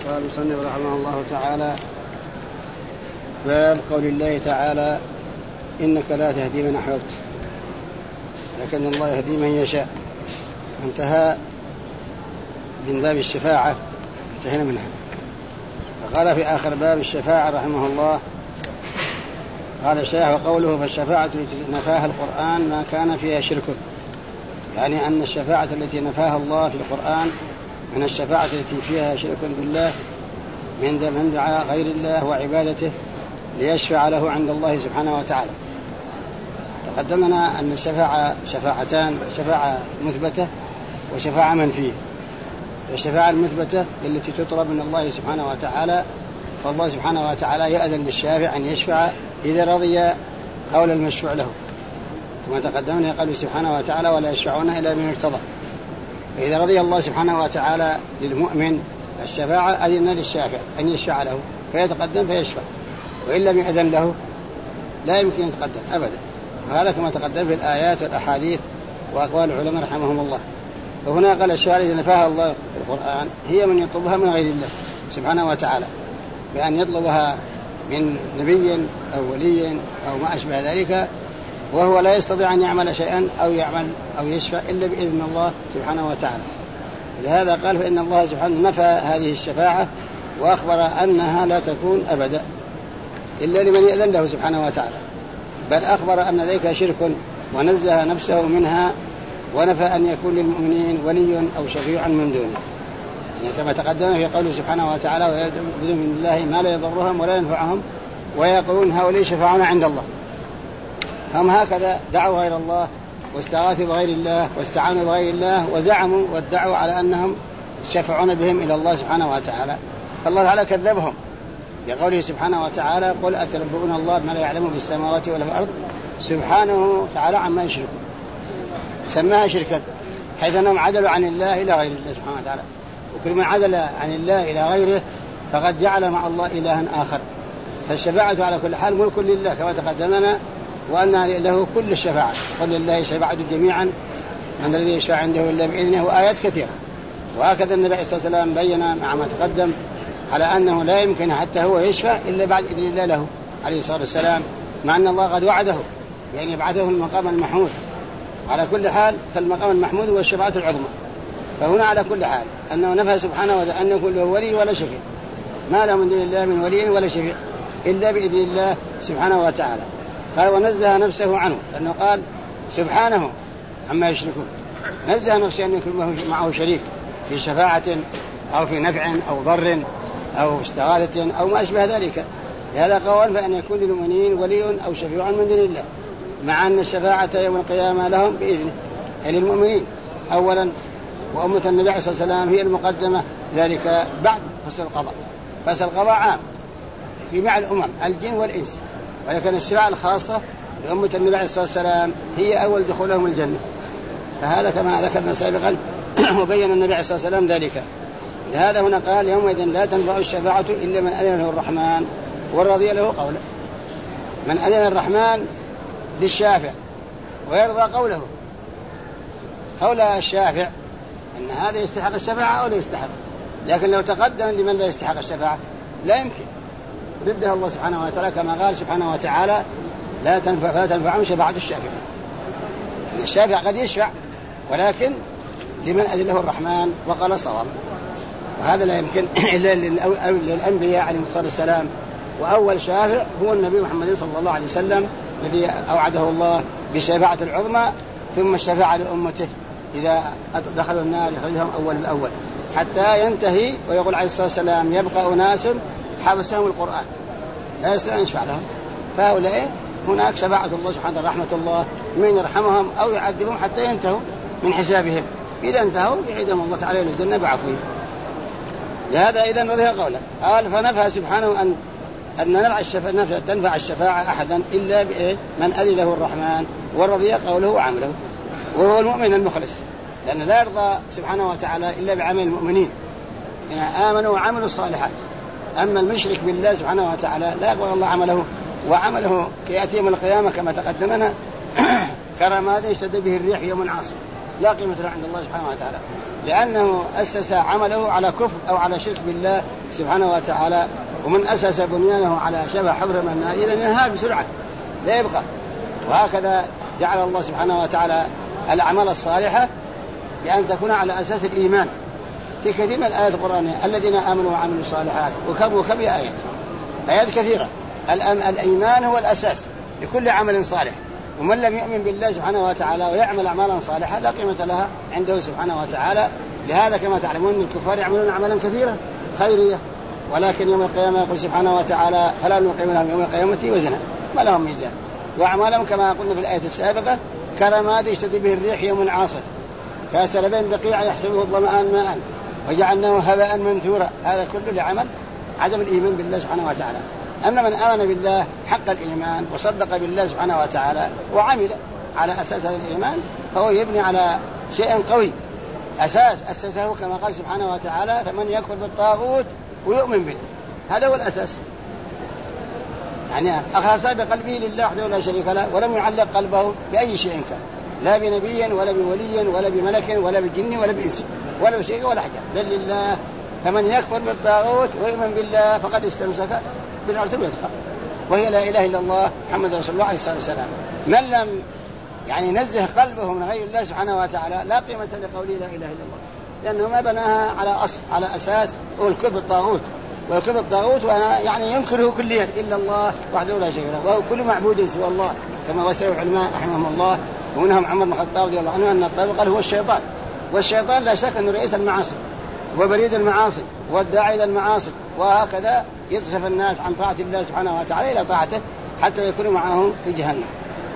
قال المصنف رحمه الله تعالى: باب قول الله تعالى: إنك لا تهدي من أحببت لكن الله يهدي من يشاء. انتهى من باب الشفاعة، انتهينا منها. وقال في آخر باب الشفاعة رحمه الله، قال الشيخ: وقوله فالشفاعة التي نفاها القرآن ما كان فيها شرك، يعني أن الشفاعة التي نفاها الله في القرآن من الشفاعة التي فيها شرك بالله من دعاء غير الله وعبادته ليشفع له عند الله سبحانه وتعالى. تقدمنا أن الشفاعة شفاعتان: شفاعة مثبتة وشفاعة منفية. الشفاعة المثبتة التي تطلب من الله سبحانه وتعالى، فالله سبحانه وتعالى يأذن للشافع أن يشفع إذا رضي قول المشفوع له، كما تقدمنا قال سبحانه وتعالى: ولا يشفعون إلا من ارتضى. فإذا رضي الله سبحانه وتعالى للمؤمن الشفاعة أذن للشافع أن يشفع له فيتقدم فيشفع، وإن لم يأذن له لا يمكن أن يتقدم أبدا. وهذا كما تقدم في الآيات والأحاديث وأقوال العلماء رحمهم الله. وهنا قال الشفاعة التي نفاها الله في القرآن هي من يطلبها من غير الله سبحانه وتعالى، بأن يطلبها من نبي أو ولي أو ما أشبه ذلك، وهو لا يستطيع أن يعمل شيئا أو يشفع إلا بإذن الله سبحانه وتعالى. لهذا قال: فإن الله سبحانه نفى هذه الشفاعة وأخبر أنها لا تكون أبدا إلا لمن يأذن له سبحانه وتعالى، بل أخبر أن ذلك شرك ونزه نفسه منها، ونفى أن يكون للمؤمنين ولي أو شفيع من دونه، يعني كما تقدم في قوله سبحانه وتعالى: ويعبدون من الله ما لا يضرهم ولا ينفعهم ويقولون هؤلاء شفاعون عند الله. هم هكذا دعوا غير الله واستغاثوا بغير الله واستعانوا بغير الله وزعموا وادعوا على أنهم شفعون بهم إلى الله سبحانه وتعالى، فالله تعالى كذبهم بقوله سبحانه وتعالى: قل أتنبئون الله بما لا يعلم في السماوات ولا في الأرض سبحانه تعالى عما يشركون. سماها شركا حيث أنهم عدلوا عن الله إلى غير الله سبحانه وتعالى، وكل من عدل عن الله إلى غيره فقد جعل مع الله إلها آخر. فالشفاعة على كل حال ملك لله كما تقدمنا، وأن له كل الشفاعة: قل لله شفاعة جميعا من الذي يشفع عنده إلا بإذنه، وآيات كثيرة. وهكذا النبي صلى الله عليه وسلم بين مع ما تقدم على أنه لا يمكن حتى هو يشفع إلا بعد إذن الله له عليه الصلاة والسلام، مع أن الله قد وعده يعني يبعثه المقام المحمود. على كل حال فالمقام المحمود هو الشفاعة العظمى. فهنا على كل حال أنه نفى سبحانه وتعالى أن يكون له ولي ولا شفيع، ما له من دون الله من ولي ولا شفيع إلا بإذن الله سبحانه وتعالى. قال: ونزه نفسه عنه، لأنه قال سبحانه عما يشركون، نزه نفسه أن يكون معه شريك في شفاعة أو في نفع أو ضر أو استغاثة أو ما أشبه ذلك. لهذا قال: فأن يكون للمؤمنين ولي أو شفيع من دون الله، مع أن الشفاعة يوم القيامة لهم بإذنه، يعني للمؤمنين أولا، وأمة النبي صلى الله عليه وسلم هي المقدمة ذلك بعد فصل القضاء. فصل القضاء عام في مع الأمم الجن والإنس، ولكن الشفاعة الخاصة لأمة النبي صلى الله عليه وسلم هي أول دخولهم الجنة. فهذا كما ذكرنا سابقا وبين النبي صلى الله عليه وسلم ذلك. لهذا هنا قال: يومئذ لا تنفع الشفاعة إلا من أذن له الرحمن ورضي له قوله. من أذن الرحمن للشافع ويرضى قوله، قول الشافع أن هذا يستحق الشفاعة أو لا يستحق، لكن لو تقدم لمن لا يستحق الشفاعة لا يمكن، ردها الله سبحانه وتعالى كما قال سبحانه وتعالى: لا تنفعهم شفاعة الشافعين. يعني الشافع قد يشفع ولكن لمن أذن له الرحمن وقال صواب، وهذا لا يمكن إلا للأنبياء عليهم الصلاة والسلام. وأول شافع هو النبي محمد صلى الله عليه وسلم الذي أوعده الله بالشفاعة العظمى، ثم الشفاعة لأمته إذا دخلوا النار يخرجهم أول بأول حتى ينتهي. ويقول عليه الصلاة والسلام: يبقى أناس حبسهم القرآن لا يستطيع أن يشفع لهم، فهؤلاء هناك شفاعة الله سبحانه رحمة الله من يرحمهم أو يعذبهم حتى ينتهوا من حسابهم، إذا انتهوا يعيدهم الله تعالى إلى الجنة بعفوه. لهذا إذا رضي قوله. قال: فنفى سبحانه أن تنفع الشفاعة أحدا إلا من أذن له الرحمن ورضي قوله وعمله، وهو المؤمن المخلص، لأن لا يرضى سبحانه وتعالى إلا بعمل المؤمنين إن آمنوا وعملوا الصالحات. أما المشرك بالله سبحانه وتعالى لا يقبل الله عمله، وعمله كيأتي يوم القيامة كما تقدمنا كرماد اشتد به الريح يوم عاصف، لا قيمة له عند الله سبحانه وتعالى، لأنه أسس عمله على كفر أو على شرك بالله سبحانه وتعالى. ومن أسس بنيانه على شبه حفر من النار إذا ينهار بسرعة لا يبقى. وهكذا جعل الله سبحانه وتعالى الأعمال الصالحة بأن تكون على أساس الإيمان في كثير من الآيات القرآنية، الذين آمنوا وعملوا الصالحات، وكم آيات كثيرة. الإيمان هو الأساس لكل عمل صالح، ومن لم يؤمن بالله سبحانه وتعالى ويعمل أعمالا صالحة لا قيمة لها عنده سبحانه وتعالى. لهذا كما تعلمون الكفار يعملون أعمالا كثيرة خيرية، ولكن يوم القيامة يقول سبحانه وتعالى فلا نقيم لهم يوم القيامة وزنا، ما لهم ميزان. وأعمالهم كما قلنا في الآية السابقة كرماد اشتد به الريح يوم عاصف كسراب بقيع يحسبه الظمآن ماء وجعلناه هباء منثورا. هذا كله لعمل عدم الإيمان بالله سبحانه وتعالى. أما من آمن بالله حق الإيمان وصدق بالله سبحانه وتعالى وعمل على أساس هذا الإيمان فهو يبني على شيء قوي، أساس أسسه كما قال سبحانه وتعالى فمن يكفر بالطاغوت ويؤمن به، هذا هو الأساس. يعني أخلص بقلبه لله وحده لا شريك له ولم يعلق قلبه بأي شيء كان، لا بنبي ولا بولي ولا بملك ولا بجن ولا بإنس ولا بشيء ولا حاجة، بل لله. فمن يكفر بالطاغوت ويؤمن بالله فقد استمسك بالعروة الوثقى وهي لا إله إلا الله محمد رسول الله عليه الصلاة والسلام. من لم نزه قلبه من غير الله سبحانه وتعالى لا قيمة لقوله لا إله إلا الله، لأنه ما بناها على أساس هو الكفر بالطاغوت. والكفر بالطاغوت وأنا ينكره كليا إلا الله وحده لا شريك له، وهو كل معبود سوى الله كما وسع العلماء رحمهم الله. ومنهم عمر بن الخطاب رضي الله عنه أن الطاغوت هو الشيطان، والشيطان لا شك أنه رئيس المعاصي وبريد المعاصي والداعي إلى المعاصي، وهكذا يصرف الناس عن طاعة الله سبحانه وتعالى إلى طاعته حتى يكونوا معه في جهنم.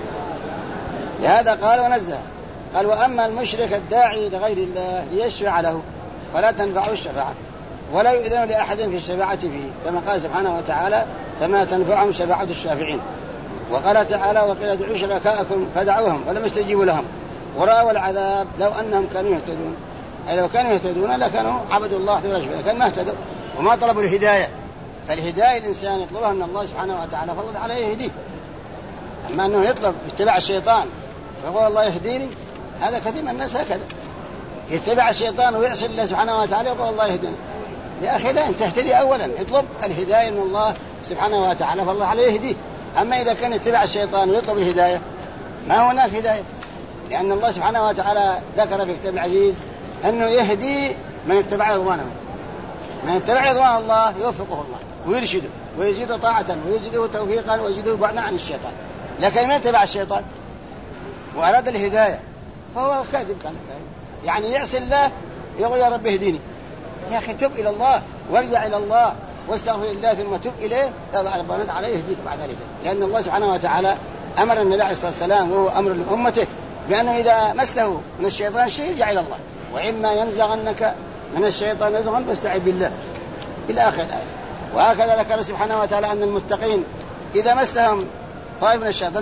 لهذا قال ونزه قال وأما المشرك الداعي لغير الله ليشفع له فلا تنفعه الشفاعة ولا يؤذن لأحد في الشفاعة فيه، كما قال سبحانه وتعالى فما تنفعهم شفاعة الشافعين. وقال تعالى وقيل ادعوا شركاءكم فدعوهم ولم يستجيبوا لهم ورأوا العذاب لو أنهم كانوا يهتدون، أي لو كانوا يهتدون لكانوا عبدوا الله ولا شريك له، كان ما اهتدوا وما طلبوا الهداية. فالهداية الإنسان يطلبها من الله سبحانه وتعالى فضل عليه يهديه. أما أنه يطلب اتباع الشيطان فيقول الله يهديني، هذا كثير من الناس هكذا يتبع الشيطان ويعصي الله سبحانه وتعالى ويقول الله يهديني. يا أخي لا، أنت تهتدي أولا، اطلب الهداية من الله سبحانه وتعالى فالله عليه يهديه. أما إذا كان يتبع الشيطان ويطلب الهداية ما هناك هداية، لأن الله سبحانه وتعالى ذكر في كتاب العزيز أنه يهدي من اتبع رضوانه، من اتبع رضوان الله يوفقه الله ويرشده ويزيده طاعة ويزيده توفيقا ويزيده بعدا عن الشيطان. لكن من اتبع الشيطان وأراد الهداية فهو كاذب، كان يعصي الله يقول يا رب اهديني. يا أخي تب إلى الله وارجع إلى الله واستغفر الله ثم تب إليه ربنا عليه يهديك بعد ذلك، لأن الله سبحانه وتعالى أمر النبي عليه الصلاة والسلام وهو أمر لأمته بأنه إذا مسه من الشيطان شيء يرجع إلى الله، وإما ينزغنك من الشيطان نزغا فاستعذ بالله إلى آخر الآية. وهكذا ذكر سبحانه وتعالى أن المتقين إذا مسهم طائف من الشيطان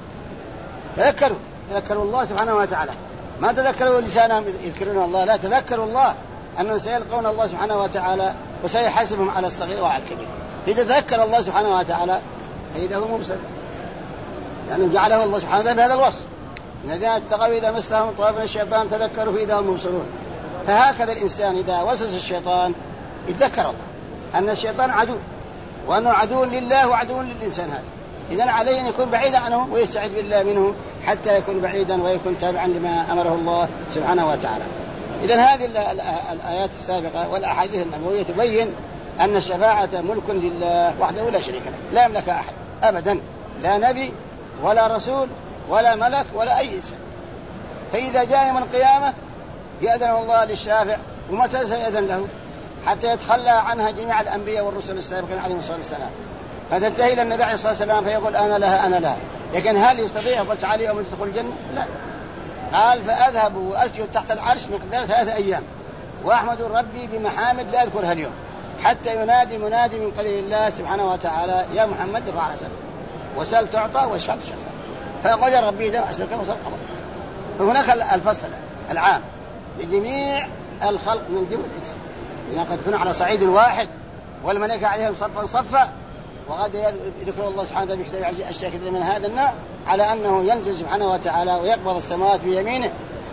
تذكروا الله سبحانه وتعالى، ما تذكروا لسانهم يذكرون الله، لا تذكروا الله أنهم سيلقون الله سبحانه وتعالى وسيحاسبهم على الصغير وعلى الكبير. إذا تذكر الله سبحانه وتعالى فإذا هو مبصر، يعني جعله الله سبحانه وتعالى بهذا الوصف الذين اتقوا إذا مسهم طائف من الشيطان تذكروا فإذا هم مبصرون. فهكذا الإنسان إذا وسوس الشيطان يتذكر الله أن الشيطان عدو وأنه عدو لله وعدو للإنسان هذا، إذن عليه أن يكون بعيدا عنه ويستعذ بالله منه حتى يكون بعيدا ويكون تابعا لما أمره الله سبحانه وتعالى. إذن هذه الآيات السابقة والأحاديث النبوية تبين أن الشفاعة ملك لله وحده لا شريك له، لا يملك أحد أبدا، لا نبي ولا رسول ولا ملك ولا أي إنسان. فإذا جاء يوم القيامة يأذن الله للشافع، ومتى سيأذن له؟ حتى يتخلى عنها جميع الأنبياء والرسل السابقين عليهم الصلاة والسلام، فتنتهي إلى النبي عليه الصلاة والسلام فيقول أنا لها. لكن هل يستطيع قلت علي يوم تدخل الجنة؟ لا. قال فأذهب وأسجد تحت العرش مقدار 3 أيام وأحمد ربي بمحامد لا أذكرها اليوم حتى ينادي منادي من قبل الله سبحانه وتعالى يا محمد ارفع رأسك وسل تعطى واشفع تشفع. فيقول يا ربي إذا أسلك وصل قبر. فهناك الفصل العام لجميع الخلق من جبل الإنس، إذا قد كنا على صعيد واحد والملائكة عليهم صفا وقد يذكر الله سبحانه وتعالى بكتاب العزيز أشياء كثيرة من هذا النوع على أنه ينزل سبحانه وتعالى ويقبض السماوات بيمينه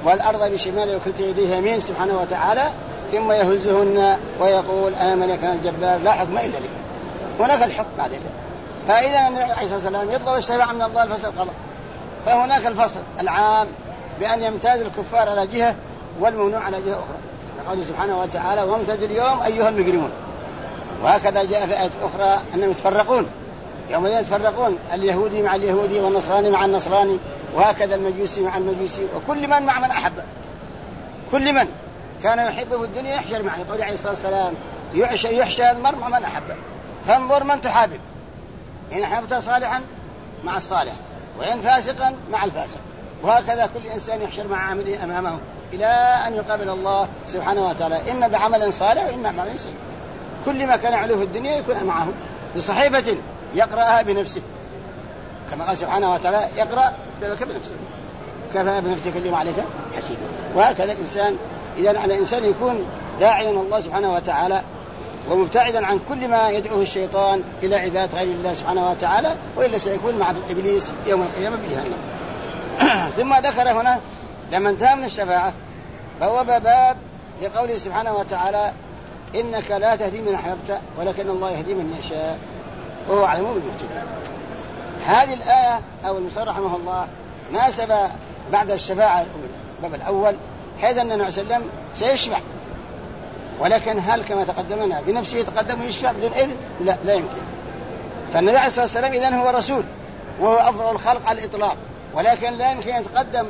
والأرض بشماله وكلتا يديه يمين سبحانه وتعالى، ثم يهزهن ويقول أنا ملك الجبار لا حكم إلا لي. هناك الحكم بعد ذلك. فإذا النبي عليه الصلاة والسلام يطلب الشفاعة من الله الفصل القضاء، فهناك الفصل العام بأن يمتاز الكفار على جهة والممنوع على جهة أخرى، قال سبحانه وتعالى وامتاز اليوم أيها المجرمون. وهكذا جاء في آية أخرى أنهم يتفرقون، يوم يتفرقون اليهودي مع اليهودي والنصراني مع النصراني، وهكذا المجوسي مع المجوسي، وكل من مع من أحب. كل من كان يحبه في الدنيا يحشر معه. يقول عليه الصلاة والسلام يحشر المرء مع من أحبه، فانظر من تحابب، إن أحببت صالحا مع الصالح وإن فاسقا مع الفاسق. وهكذا كل إنسان يحشر مع عمله أمامه إلى أن يقابل الله سبحانه وتعالى، إما بعمل صالح وإما بعمل سيء. كل ما كان عليه في الدنيا يكون معه بصحيفة يقرأها بنفسه، كما قال سبحانه وتعالى يقرأ كتابك بنفسه كفى بنفسك اليوم عليك حسيبا. وهكذا الإنسان إذا على الإنسان يكون داعيا الله سبحانه وتعالى ومبتعدا عن كل ما يدعوه الشيطان إلى عبادة غير الله سبحانه وتعالى، وإلا سيكون مع إبليس يوم القيامة بجهنم. ثم ذكر هنا لما انتهى من الشفاعة فهو باب لقوله سبحانه وتعالى إنك لا تهدي من أحببت ولكن الله يهدي من يشاء وهو أعلم بالمهتدين. هذه الآية أو المصنف رحمه الله ناسب بعد الشفاعة الباب الأول، حيث أن النبي صلى الله عليه وسلم سيشفع، ولكن هل كما تقدمنا بنفسه يتقدم ويشفع بدون إذن؟ لا يمكن. فالنبي عليه الصلاة والسلام إذن هو رسول وهو أفضل الخلق على الإطلاق، ولكن لا يمكن أن يتقدم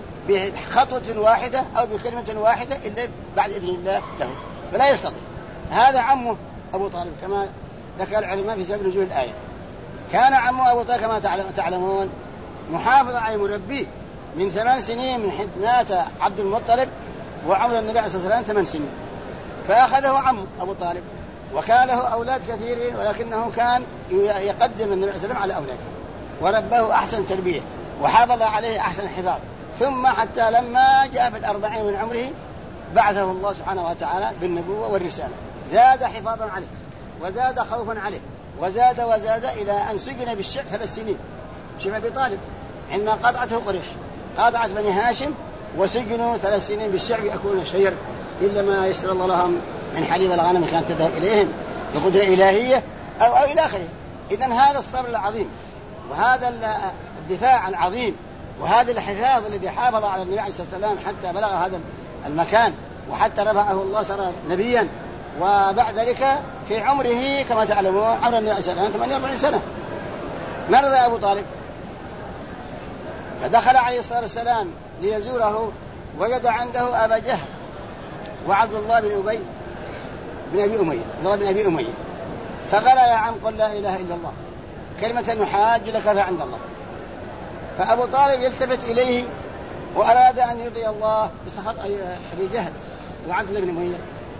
بخطوة واحدة أو بكلمة واحدة إلا بعد إذن الله له، فلا يستطيع. هذا عمه أبو طالب كما ذكر العلماء في سبب نزول الآية. كان عمه أبو طالب كما تعلمون محافظ على مربيه من 8 سنين من حين مات عبد المطلب وعمر النبي عليه الصلاة والسلام 8 سنين، فأخذه عمه أبو طالب، وكان له أولاد كثيرين ولكنه كان يقدم النبي عليه الصلاة والسلام على أولاده ورباه أحسن تربية وحافظ عليه أحسن حفاظ. ثم حتى لما جاء في 40 من عمره بعثه الله سبحانه وتعالى بالنبوة والرسالة، زاد حفاظا عليه وزاد خوفا عليه وزاد إلى أن سجن بالشعب 3 سنين. شيخ أبي طالب عندما قاطعته قريش قاطعت بني هاشم وسجنوا 3 سنين بالشعب يأكلون الشجر إلا ما يسر الله لهم من حليب الغنم كانت تذهب إليهم بقدرة إلهية أو إلى آخره. إذن هذا الصبر العظيم وهذا الدفاع العظيم وهذا الحفاظ الذي حافظ على النبي عليه الصلاة والسلام حتى بلغ هذا المكان وحتى رفعه الله صار نبيا. وبعد ذلك في عمره كما تعلمون عمر النبي عليه الصلاة والسلام 48 سنة مرض أبو طالب، فدخل عليه الصلاة والسلام ليزوره وجد عنده أبا جهل وعبد الله بن أبي أمية، فقال يا عم قل لا إله إلا الله كلمة نحاج لك عند الله. فأبو طالب يلتفت إليه وأراد أن يرضي الله بسخط أبي جهل وعبد الله بن أمية،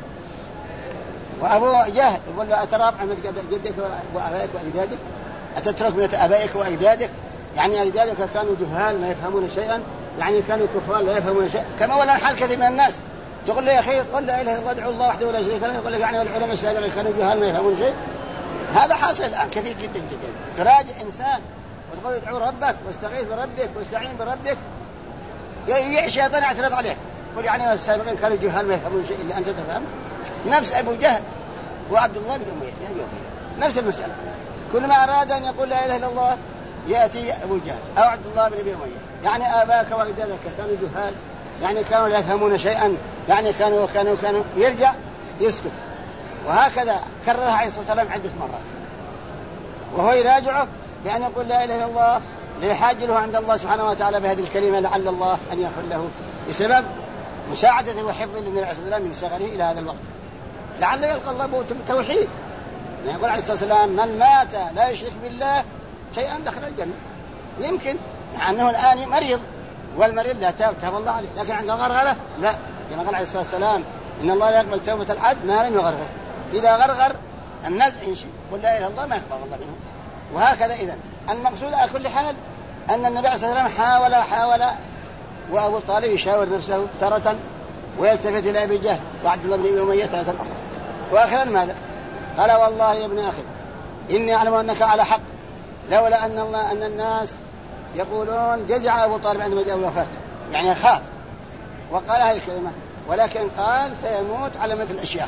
وأبو جهل يقول له أتراب عن جدك وأبائك وأجدادك، أتترك من آبائك وأجدادك، يعني أجدادك كانوا جهال ما يفهمون شيئا، يعني كانوا كفار لا يفهمون شيئا، كما ولا حال كثير من الناس تقول له يا أخي قل لا إله إلا الله ادعوا الله وحده لا شريك له، يقول لك يعني العلماء السابقين كانوا جهال ما يفهمون شيء. هذا حاصل الآن كثير جدا جدا. تراجع إنسان وتقول ادعو ربك واستغيث بربك واستعين بربك، يجي شيطان يعترض عليك يقول يعني السابقين كانوا جهال ما يفهمون شيء إلا أنت تفهم. نفس أبو جهل وعبد الله بن أمية نفس المسألة، كل ما أراد أن يقول لا إله إلا الله يأتي أبو جهل أو عبد الله بن أبي أمية، يعني آباك وأجدادك كانوا جهال، يعني كانوا لا يفهمون شيئا، يعني كانوا يرجع يسكت. وهكذا كررها عليه الصلاة والسلام عدة مرات وهو يراجعه بأن يقول لا إله إلا الله ليحاج له عند الله سبحانه وتعالى بهذه الكلمة لعل الله أن يغفر له بسبب مساعدته وحفظه للنبي عليه الصلاة والسلام من صغره إلى هذا الوقت، لعل يلقى الله بالتوحيد. يقول عليه الصلاة والسلام من مات لا يشرك بالله شيئا دخل الجنة. يمكن أنه الآن مريض والمريض لا تاب الله عليه، لكن عند غرغرة لا، كما قال عليه الصلاة والسلام إن الله لا يقبل توبة العبد ما لم يغرغر، إذا غرغر النزع يمشي قل لا إله إلا الله ما يقبل الله منه. وهكذا إذن المقصود على كل حال أن النبي عليه الصلاة والسلام حاول وأبو طالب يشاور نفسه تارة ويلتفت إلى أبي جهل وعبد الله بن أبي أمية تارة أخرى، وآخرا ماذا؟ قال والله يا ابن أخي إني أعلم أنك على حق، لولا أن الناس يقولون جزع أبو طالب عندما جاء الوفاة، يعني خاف وقال هذه الكلمة، ولكن قال سيموت على مثل الأشياخ،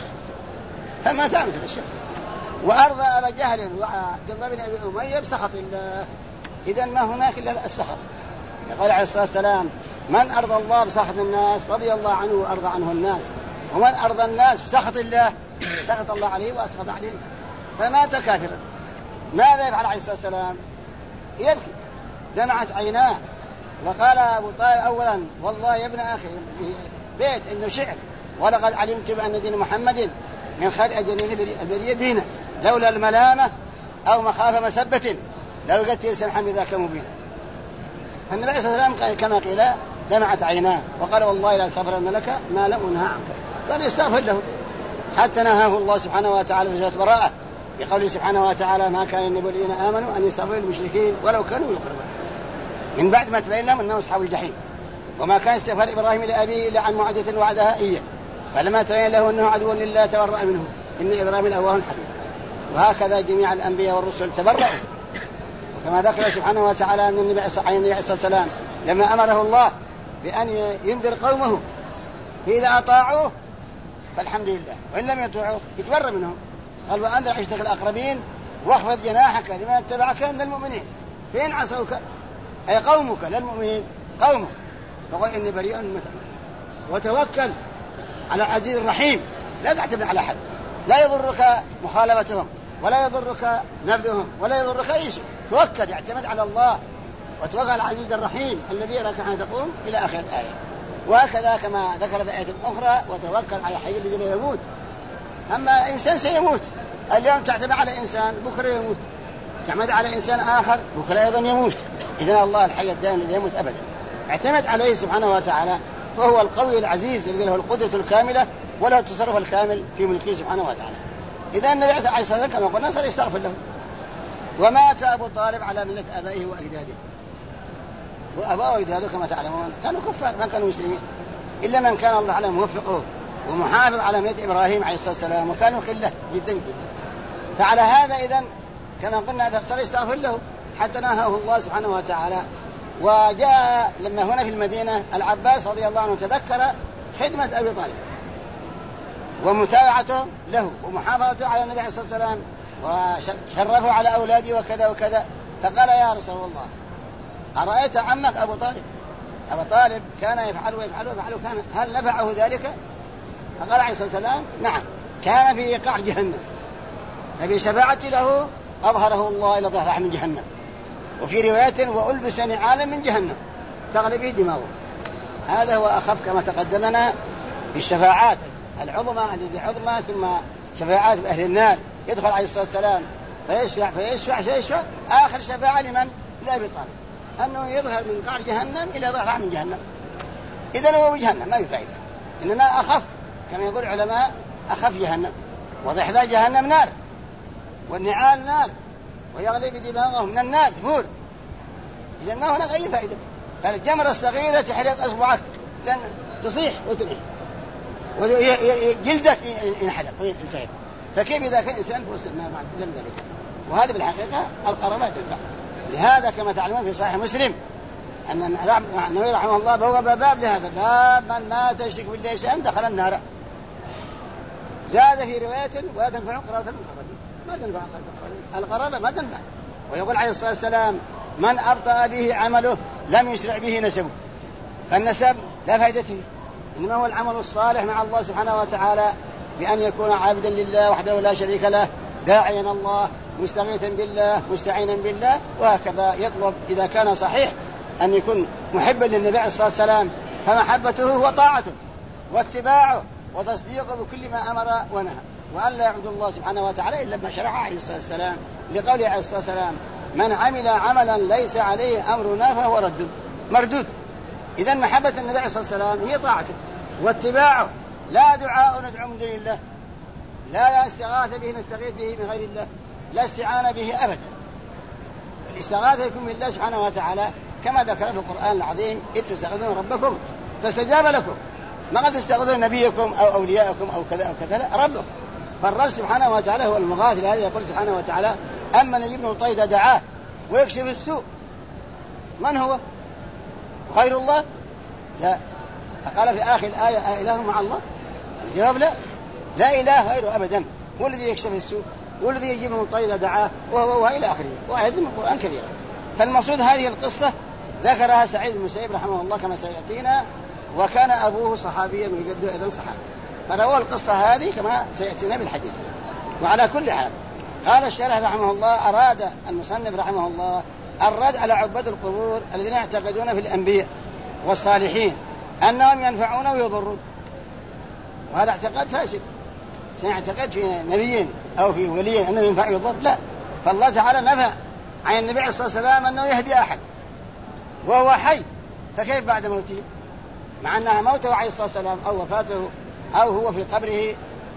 فمات مثل الأشياخ. وأرضى أبا جهل وعبد الله بن أبي أمية بسخط الله. إذن ما هناك إلا السخط. قال عليه الصلاة والسلام: من أرضى الله بسخط الناس رضي الله عنه وأرضى عنه الناس، ومن أرضى الناس بسخط الله سخط الله عليه وأسخط عليه. فمات كافرا. ماذا يفعل عليه الصلاة والسلام؟ يبكي، دمعت عيناه. وقال أبو طالب أولا: والله يا ابن أخي بيت إنه شعر: ولقد علمت بأن دين محمد من خير أدري دينه لولا الملامة أو مخافة مسبة لو قلت سمحا بذاك مبين. النبي صلى الله عليه وسلم كما قيل دمعت عيناه وقال: والله لا استغفرن لك ما لم أنهى عنك. قال يستغفر له حتى نهاه الله سبحانه وتعالى في سورة براءة بقوله سبحانه وتعالى: ما كان للنبي والذين آمنوا أن يستغفروا للمشركين ولو كانوا يقربون، من بعد ما تبين لهم أنهم أصحاب الجحيم. وما كان استغفار إبراهيم لأبيه إلا عن موعدة وعدها إياه، فلما تبين له أنه عدو لله تبرأ منه إن إبراهيم لأواه حليم. وهكذا جميع الأنبياء والرسل تبرأوا. وكما ذكر سبحانه وتعالى أن النبي عليه الصلاة والسلام لما أمره الله بأن ينذر قومه فإذا أطاعوه فالحمد لله، وإن لم يطيعوه يتبرأ منهم. قال: وأنذر عشيرتك الأقربين واخفض جناحك لمن اتبعك من المؤمنين فإن عصوك، أي قومك للمؤمنين قومك، فقل إني بريء مما تعملون. وتوكل على العزيز الرحيم، لا تعتمد على أحد، لا يضرك مخالفتهم ولا يضرك نبذهم ولا يضرك أي شيء. توكل، يعتمد على الله، وتوكل على العزيز الرحيم الذي يراك حين تقوم إلى آخر الآية. وهكذا كما ذكر في آية أخرى: وتوكل على الحي الذي لا يموت. أما إنسان سيموت، اليوم تعتمد على إنسان بكرة يموت، تعتمد على إنسان آخر بكرة أيضا يموت. إذن الله الحي الدائم الذي يموت أبدا، اعتمد عليه سبحانه وتعالى، وهو القوي العزيز الذي له القدرة الكاملة وله التصرف الكامل في ملكه سبحانه وتعالى. إذا النبي عليه الصلاة والسلام كما قلنا صار يستغفر له. ومات أبو طالب على ملة أبائه وأجداده. وأبائه وأجداده كما تعلمون كانوا كفار، ما كانوا مسلمين، إلا من كان الله عليه موفقه ومحافظ على ملة إبراهيم عليه الصلاة والسلام، وكانوا قلة جدا جدا. فعلى هذا إذن كما قلنا صار يستغفر له حتى نهاه الله سبحانه وتعالى. وجاء لما هنا في المدينة العباس رضي الله عنه تذكر خدمة أبي طالب ومتابعته له ومحافظته على النبي عليه الصلاة والسلام وشرفه على أولاده وكذا وكذا، فقال: يا رسول الله، أرأيت عمك أبو طالب؟ أبو طالب كان يفعل ويفعل ويفعل، هل نفعه ذلك؟ فقال عليه الصلاة والسلام: نعم، كان في قعر جهنم، فبشفاعة له أظهره الله إلى ضحى من جهنم. وفي رواية: وألبس نعالا من جهنم تغلي به دماغه. هذا هو أخف كما تقدمنا بالشفاعات العظمى التي عظمى، ثم شفاعات بأهل النار. يدخل عليه الصلاة والسلام فيشفع آخر شفاعة لمن؟ لأبي طالب، أنه يظهر من قعر جهنم إلى ضحى من جهنم. إذن هو جهنم ما في فائدة، إنما أخف كما يقول العلماء: أخف جهنم، وضحى جهنم نار، والنعال نار، ويغلي بدماغه من النار تفور. إذن ما هناك أي فائدة. فالجمرة الصغيرة تحرق أصبعك لأن تصيح وتنحي، وجلدك ينحرق وينتهي، فكيف إذا كان إنسان في وسط النار بعد ذلك؟ وهذا بالحقيقة القرابة تنفع. لهذا كما تعلمون في صحيح مسلم أن النبي رحمه الله بواب باب لهذا: باب من مات يشرك بالله شيئا دخل النار. زاد في رواية: ولا تنفع قرابة المقربين. ما تنفع القرابة، ما تنفع. ويقول عليه الصلاة والسلام: من أبطأ به عمله لم يسرع به نسبه. فالنسب لا فائدة فيه، إنما هو العمل الصالح مع الله سبحانه وتعالى، بأن يكون عابدا لله وحده لا شريك له، داعيا الله، مستغيثا بالله، مستعينا بالله. وهكذا يطلب إذا كان صحيح أن يكون محبا للنبي عليه الصلاة والسلام، فمحبته هو طاعته واتباعه وتصديقه بكل ما أمر ونهى، وأن لا يعبد الله سبحانه وتعالى إلا ما شرع عليه الصلاة والسلام، لقوله عليه الصلاة والسلام: من عمل عملا ليس عليه أمرنا فهو مردود. إذن محبة النبي عليه الصلاة والسلام هي طاعته واتباعه، لا دعاء ندعو من دون الله، لا استغاثة به نستغيث به من غير الله، لا استعانة به أبدا. الاستغاثة يكون بالله سبحانه وتعالى كما ذكر في القرآن العظيم: إذ تستغيثون ربكم فاستجاب لكم. ما قد تستغيثون نبيكم أو أولياءكم أو كذا أو كذا، لا، ربكم. فالرب سبحانه وتعالى هو المغاث. هذا يقول سبحانه وتعالى: أما نجيب ابن طيدة دعاه ويكشف السوء، من هو؟ غير الله؟ لا، فقال في آخر الآية: أإله مع الله؟ الجواب لا، لا إله غيره أبدا، هو الذي يكشف السوء، هو الذي يجيب من الطريق إذا دعاه، وهو إلى آخره، وآيات من القرآن كثيرة. فالمقصود هذه القصة ذكرها سعيد بن المسيب رحمه الله كما سيأتينا، وكان أبوه صحابيا وجده أيضا صحابي، فروى القصة هذه كما سيأتينا بالحديث. وعلى كل حال قال الشارح رحمه الله: أراد المصنف رحمه الله الرد على عباد القبور الذين يعتقدون في الأنبياء والصالحين أنهم ينفعون ويضرون، وهذا اعتقاد فاسد. سيعتقد في نبي أو في ولي أنه ينفع ويضر؟ لا. فالله تعالى نفى عن النبي عليه الصلاة والسلام أنه يهدي أحد وهو حي، فكيف بعد موته؟ مع أنها موته عليه الصلاة والسلام أو وفاته أو هو في قبره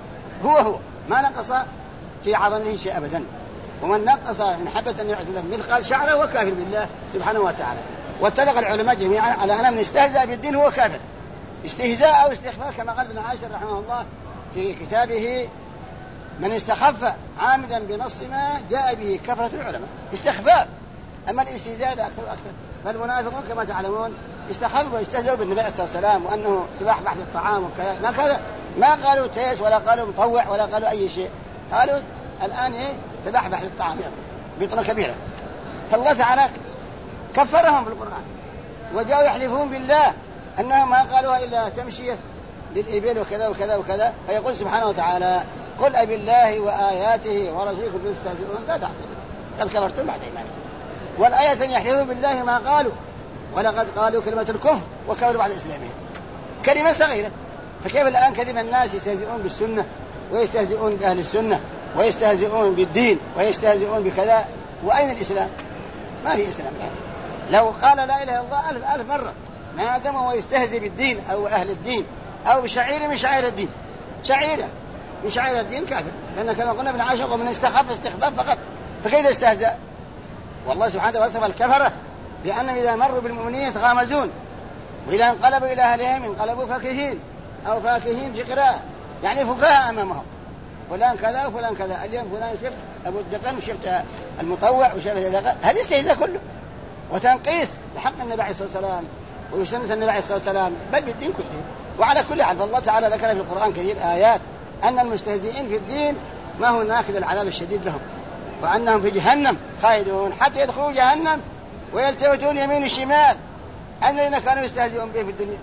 هو ما نقص في عظمه شيء أبدا. ومن نقص من حبة النبي عليه الصلاة والسلام مثقال شعره وكافر بالله سبحانه وتعالى. واتفق العلماء جميعا على أن من استهزأ بالدين هو كافر، استهزاء أو استخفاف، كما قال ابن عاشر رحمه الله في كتابه: من استخف عامدا بنص ما جاء به كفرة العلماء. استخفاف. أما الاستهزاء أكثر. فالمنافقون كما تعلمون استخفوا واستهزأوا بالنبي عليه الصلاة والسلام وأنه تباح بحث الطعام وكذا، ما قالوا تيس ولا قالوا مطوع ولا قالوا أي شيء، قالوا الآن تباح بحث الطعام بطنة كبيرة. فالله تعالى كفرهم في القرآن، وجاءوا يحلفون بالله أنهم ما قالوها إلا تمشية للإبل وكذا وكذا وكذا. فيقول سبحانه وتعالى: قل أبي الله وآياته ورسوله كنتم تستهزئون لا تعتذروا قد كفرتم بعد إيمانكم. والآية يحلفون بالله ما قالوا ولقد قالوا كلمة الكفر وكفروا بعد إسلامهم، كلمة صغيرة. فكيف الآن كذب الناس يستهزئون بالسنة ويستهزئون بأهل السنة ويستهزئون بالدين ويستهزئون بكذا، وأين الإسلام؟ ما في إسلام الآن. لو قال لا إله إلا الله ألف مرة ما دام هو يستهزئ بالدين أو أهل الدين أو بشعير من شعائر الدين، شعيرة من شعائر الدين كافر، لأن كما قلنا ابن عاشر ومن استخف استخفاف فقط، فكيف استهزأ؟ والله سبحانه وصف الكفرة بأنهم إذا مروا بالمؤمنين يتغامزون، وإذا انقلبوا إلى أهلهم انقلبوا فاكهين أو فاكهين في قراءة، يعني فكاهة أمامهم، فلان كذا وفلان كذا. اليوم فلان شفت أبو الدقن وشفت المطوع وشفت هذا استهزاء كله وتنقيس بحق النبي عليه الصلاة والسلام وسنة النبي عليه الصلاة والسلام بل بالدين كله. وعلى كل حال فالله تعالى ذكر في القرآن كثير آيات أن المستهزئين في الدين ما هو ناخذ العذاب الشديد لهم، وأنهم في جهنم خالدون حتى يدخلوا جهنم ويلتفتون يمين الشمال. الذين كانوا يستهزئون به في الدنيا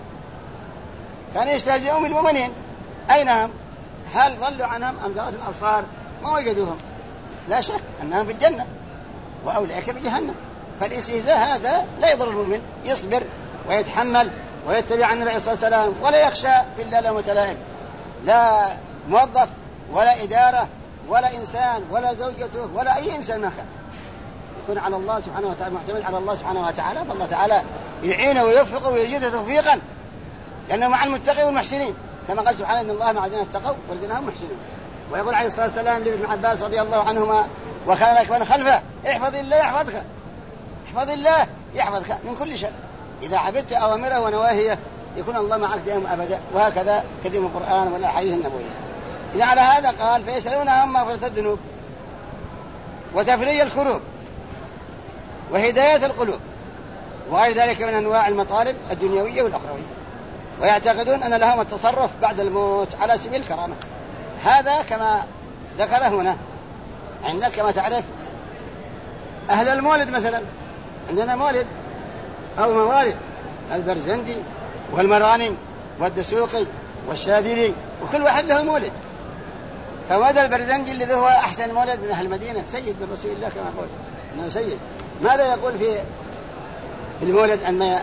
كانوا يستهزئون بالمؤمنين، أين هم؟ هل ضلوا عنهم أم زاغت الأبصار؟ ما وجدوهم. لا شك أنهم في الجنة وأولئك في جهنم. فالاستهزاء هذا لا يضر المؤمن، يصبر ويتحمل ويتبع النبي عليه الصلاة والسلام ولا يخشى في الله لومة لائم، لا موظف ولا إدارة ولا إنسان ولا زوجته ولا أي إنسان ما كان، يكون على الله سبحانه وتعالى، معتمد على الله سبحانه وتعالى، فالله تعالى يعينه ويوفقه ويجده توفيقا، لأنه مع المتقين والمحسنين، كما قال سبحانه: إن الله مع الذين اتقوا والذين هم محسنون. ويقول عليه الصلاة والسلام لابن عباس رضي الله عنهما: وكان لك من خلفه احفظ الله يحفظك، احفظ الله يحفظك من كل شيء. إذا حفظت أوامره ونواهيه يكون الله معك دائما أبدا. وهكذا كثير من القرآن والأحاديث النبوية. إذا على هذا قال: فيسألون عما مغفرة الذنوب وتفريج الكروب وهداية القلوب وغير ذلك من أنواع المطالب الدنيوية والأخروية، ويعتقدون أن لهم التصرف بعد الموت على سبيل الكرامة. هذا كما ذكر هنا. عندك كما تعرف أهل المولد مثلا، عندنا مولد أو موالد، البرزندي والمراني والدسوقي والشاذلي، وكل واحد له مولد. فمولد البرزندي الذي هو أحسن مولد من أهل المدينة، سيد من رسول الله كما قال إنه سيد. ماذا يقول في المولد؟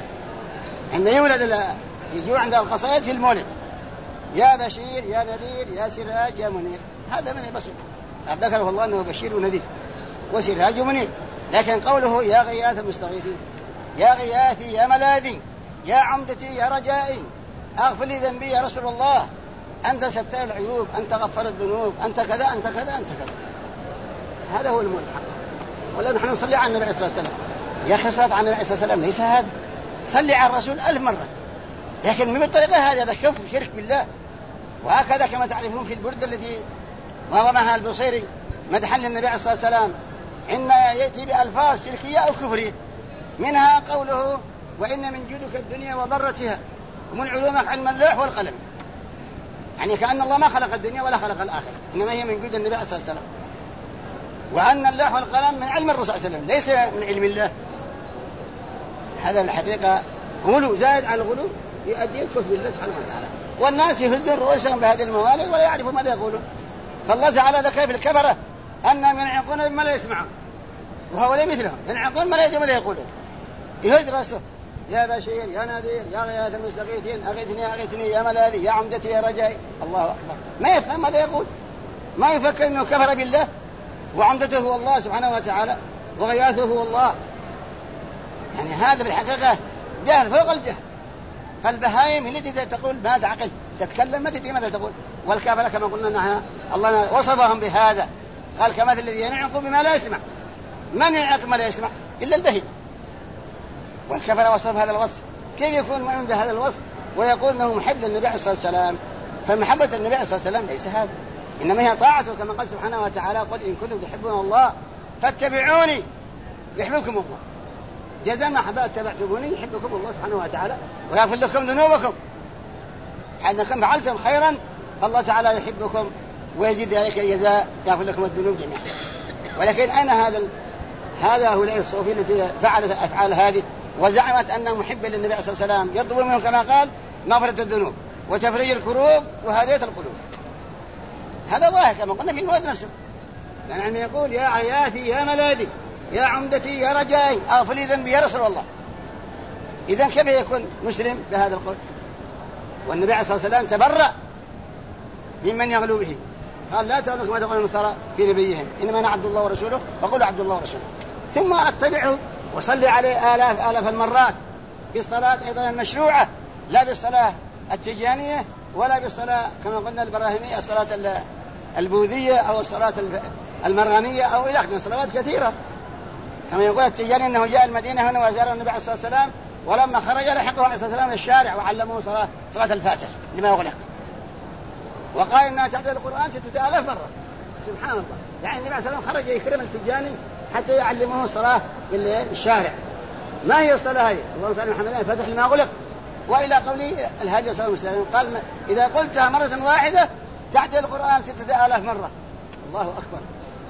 أن يولد يجوا عند القصائد في المولد: يا بشير يا نذير يا سراج يا منير. هذا من بسيط، ذكره الله أنه بشير ونذير وسراج ومنير. لكن قوله: يا غياث المستغيثين، يا غياثي يا ملاذي يا عمدتي يا رجائي أغفر لي ذنبي يا رسول الله، أنت ستر العيوب، أنت غفر الذنوب، أنت كذا أنت كذا أنت كذا. هذا هو المولد حقا. ولا نحن نصلي على النبي عليه الصلاة والسلام؟ يا أخي الصلاة على النبي عليه الصلاة والسلام ليس هذا، صلي على الرسول 1000 مرة، لكن من بالطريقة هذه هذا كفر شرك بالله. وهكذا كما تعرفون في البردة التي نظمها البصيري مدحا للنبي عليه الصلاة والسلام، عندما يأتي بألفاظ شركية أو كفرية، منها قوله: وإن من جودك الدنيا وضرتها ومن علومك علم اللوح والقلم، يعني كأن الله ما خلق الدنيا ولا خلق الآخرة، إنما هي من جود النبي صلى الله عليه وسلم. وأن اللوح والقلم من علم الرسول صلى الله عليه وسلم ليس من علم الله. هذا الحقيقة غلو زائد على الغلو يؤدي الكفر بالله سبحانه وتعالى، والناس يهزون رؤوسهم بهذه الموالد ولا يعرفوا ماذا يقولون. فالله تعالى ذكر في الكفرة أنهم ينعقون بما لا يسمعون، وهؤلاء مثلهم ينعقون ما لا يدرون ماذا يقولون. يهز رأسه يا بشير يا نذير يا غياث المستغيثين أغثني أغثني يا ملاذي يا عمدتي يا رجائي. الله أكبر، ما يفهم ماذا يقول، ما يفكر أنه كفر بالله وعمدته هو الله سبحانه وتعالى وغياثه هو الله. يعني هذا بالحقيقة جهل فوق الجهل. فالبهائم هي التي تقول ما تعقل، تتكلم ما تدري ماذا تقول. والكافرة كما قلنا نحن الله وصفهم بهذا، قال كمثل الذي ينعق بما لا يسمع. من ينعق ما لا يسمع إلا البهيم. والكافر وصف هذا الوصف، كيف يكون مؤمن بهذا الوصف ويقول انه محب للنبي عليه الصلاه والسلام؟ فمحبه النبي عليه الصلاه والسلام ليس هذا، انما هي طاعته كما قال سبحانه وتعالى قل ان كنتم تحبون الله فاتبعوني يحببكم الله. جزاء ما اتبعتموني يحبكم الله سبحانه وتعالى ويغفر لكم ذنوبكم. حينكم فعلتم خيرا الله تعالى يحبكم ويزيد ذلك الجزاء يغفر لكم الذنوب جميعا. ولكن اين هذا هؤلاء الصوفيين التي فعلت الافعال هذه وزعمت انه محب للنبي عليه الصلاه والسلام، يطلب منهم كما قال مغفرة الذنوب وتفريج الكروب وهداية القلوب. هذا ظاهر كما قلنا في المواد نفسه، لأن يعني يقول يا عياثي يا ملاذي يا عمدتي يا رجائي اغفر لي ذنبي يا رسول الله. اذا كيف يكون مسلم بهذا القول؟ والنبي عليه الصلاه والسلام تبرأ ممن يغلو به، قال لا تقولوا كما تقول النصارى في نبيهم انما انا عبد الله ورسوله فقولوا عبد الله ورسوله، ثم اتبعه وصلي عليه آلاف المرات بالصلاة أيضا المشروعة، لا بالصلاة التجانية ولا بالصلاة كما قلنا البراهيمية الصلاة البوذية أو الصلاة المرغنية أو إلى آخره من صلوات كثيرة. كما يقول التجاني أنه جاء المدينة هنا وزار النبي عليه الصلاة والسلام ولما خرج لحقه عليه الصلاة والسلام الشارع وعلمه صلاة الفاتح لما أغلق، وقال إنها تعدل القرآن 6000 مرة. سبحان الله، يعني النبي عليه الصلاة والسلام خرج يكرم التجاني حتى يعلمه الصلاة بالشارع. ما هي الصلاة هذه؟ اللهم صل على محمد الفاتح لما أغلق وإلى قوله الهادي صلى الله عليه وسلم قال إذا قلتها مرة واحدة تعدل القرآن 6000 مرة. الله أكبر،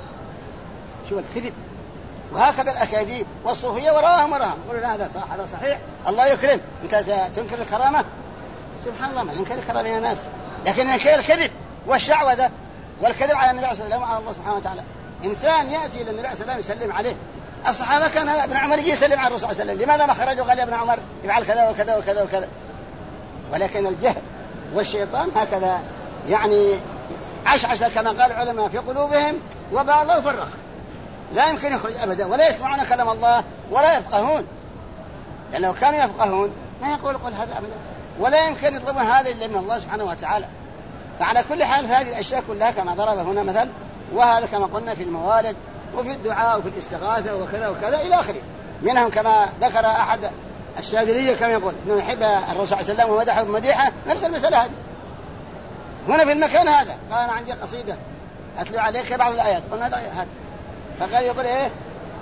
شو الكذب. وهكذا الأكاذيب والصوفية وراهم يقولون هذا صح هذا صحيح الله يكرم. أنت تنكر الكرامة؟ سبحان الله، ما ينكر الكرامة يا ناس، لكن ينكر الكذب والشعوذة والكذب على النبي صلى الله عليه وسلم وعلى الله سبحانه وتعالى. إنسان يأتي للنبي صلى الله عليه وسلم يسلم عليه، الصحابة كان ابن عمر يجي يسلم على الرسول صلى الله عليه وسلم، لماذا ما خرج وقال يا ابن عمر يفعل كذا وكذا وكذا وكذا؟ ولكن الجهل والشيطان هكذا يعني عشعش كما قال العلماء في قلوبهم وبعض الفرق، لا يمكن يخرج أبدا ولا يسمعون كلام الله ولا يفقهون، لأن لو كانوا يفقهون ما يقول قل هذا أبدا، ولا يمكن يطلبون هذا إلا من الله سبحانه وتعالى. فعلى كل حال في هذه الأشياء كلها كما ضرب هنا مثل، وهذا كما قلنا في الموالد وفي الدعاء وفي الاستغاثة وكذا وكذا إلى آخره. منهم كما ذكر أحد الشاذلية كما يقول إنه يحب الرسول صلى الله عليه وسلم ومدحه بمديحة، نفس المسألة هذه هنا في المكان هذا. قال أنا عندي قصيدة أتلو عليك بعض الآيات، قلنا هذا، فقال يقول إيه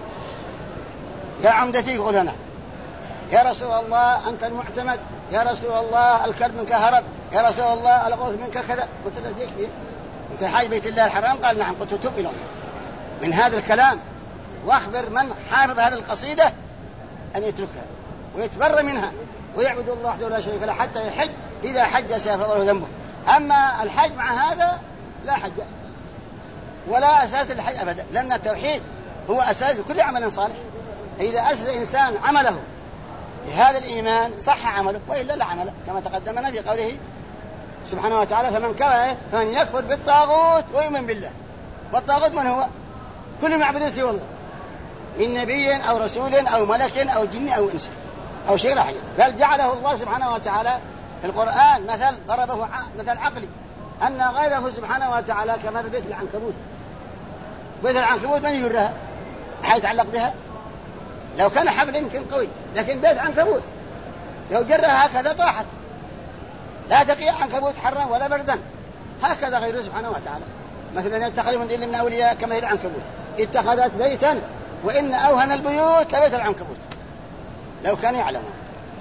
يا عمدتي، يقول أنا يا رسول الله أنت المعتمد، يا رسول الله الكرب منك هرب، يا رسول الله الغوث منك كذا. قلت له يكفي أنت حاج بيت الله الحرام؟ قال نعم. قلت تب إلى الله من هذا الكلام واخبر من حافظ هذه القصيدة أن يتركها ويتبرى منها ويعبد الله وحده لا شريك له حتى يحج، إذا حج سيغفر له ذنبه. أما الحج مع هذا لا حج ولا أساس للحج أبدا، لأن التوحيد هو أساس كل عمل صالح. إذا أسس إنسان عمله بهذا الإيمان صح عمله، وإلا لا عمله، كما تقدمنا في قوله سبحانه وتعالى فمن يكفر بالطاغوت ويؤمن بالله. والطاغوت من هو؟ كل معبود سوى الله من نبي أو رسول أو ملك أو جن أو إنس أو شيء رحيم. بل جعله الله سبحانه وتعالى في القرآن مثل ضربه مثل عقلي، أن غيره سبحانه وتعالى كمثل بيت العنكبوت. بيت العنكبوت من يجرها؟ حيتعلق بها؟ لو كان حبل يمكن قوي، لكن بيت عنكبوت لو جرها هكذا طاحت، لا تقي عنكبوت حرا ولا بردا. هكذا غيره سبحانه وتعالى مثلا يتخذ من دين من أولياء كما العنكبوت اتخذت بيتا وإن أوهن البيوت لبيت العنكبوت لو كانوا يعلمون.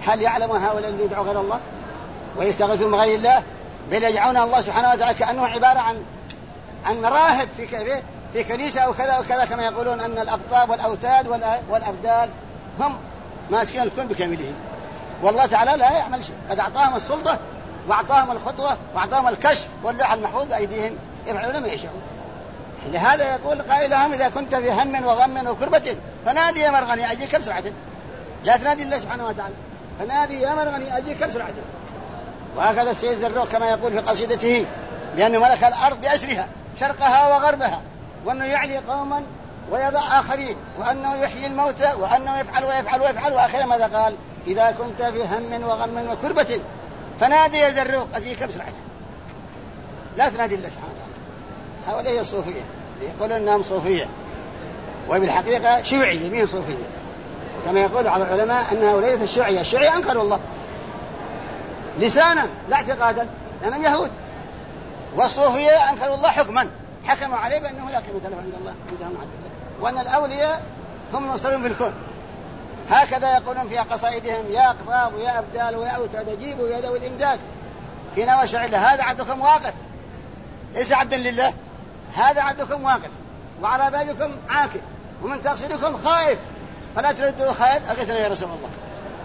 هل يعلم هؤلاء اللي يدعوا غير الله ويستغيثون بغير الله؟ بل يجعلون الله سبحانه وتعالى كأنه عبارة عن راهب في كنيسة أو كذا وكذا، كما يقولون أن الأقطاب والأوتاد والأبدال هم ماسكين الكون بكامله، والله تعالى لا يعمل شيء. قد أعطاهم السلطة وأعطاهم الخطوة وأعطاهم الكشف واللوح المحفوظ بأيديهم يفعلون ما يشاءون. لهذا يقول قائلهم: إذا كنت في هم وغم وكربة فنادي يا مرغني أجيك بسرعة. لا تنادي الله سبحانه وتعالى، فنادي يا مرغني أجيك بسرعة. وهكذا السيد الزروق كما يقول في قصيدته بأنه ملك الأرض بأسرها شرقها وغربها، وأنه يعلي قوما ويضع آخرين، وأنه يحيي الموتى، وأنه يفعل ويفعل ويفعل. وآخر ماذا قال؟ إذا كنت في هم وغم وكربة فنادي يا زروق أجيك بسرعة. لا تنادي الله سبحانه وتعالى. هؤلاء هي الصوفية، يقولون أنهم صوفية، وبالحقيقة شيوعية مين صوفية، كما يقول بعض العلماء أنها ليست الشيوعية. الشيوعية أنكروا الله لسانا لا اعتقادا لأنهم يهود، والصوفية أنكروا الله حكما، حكموا عليه بأنه لا قيمة له عند الله عندهم عبد الله، وأن الأولياء هم المنصرون في الكون. هكذا يقولون في قصائدهم: يا أقطاب ويا أبدال ويا أوتاد جيبوا يا ذوي الإمداد في نوى شعر هذا عبدكم واقف، ليس عبدا لله، هذا عبدكم واقف وعلى بابكم عاكف ومن تقصدكم خائف فلا تردوا خائف أغثنا يا رسول الله.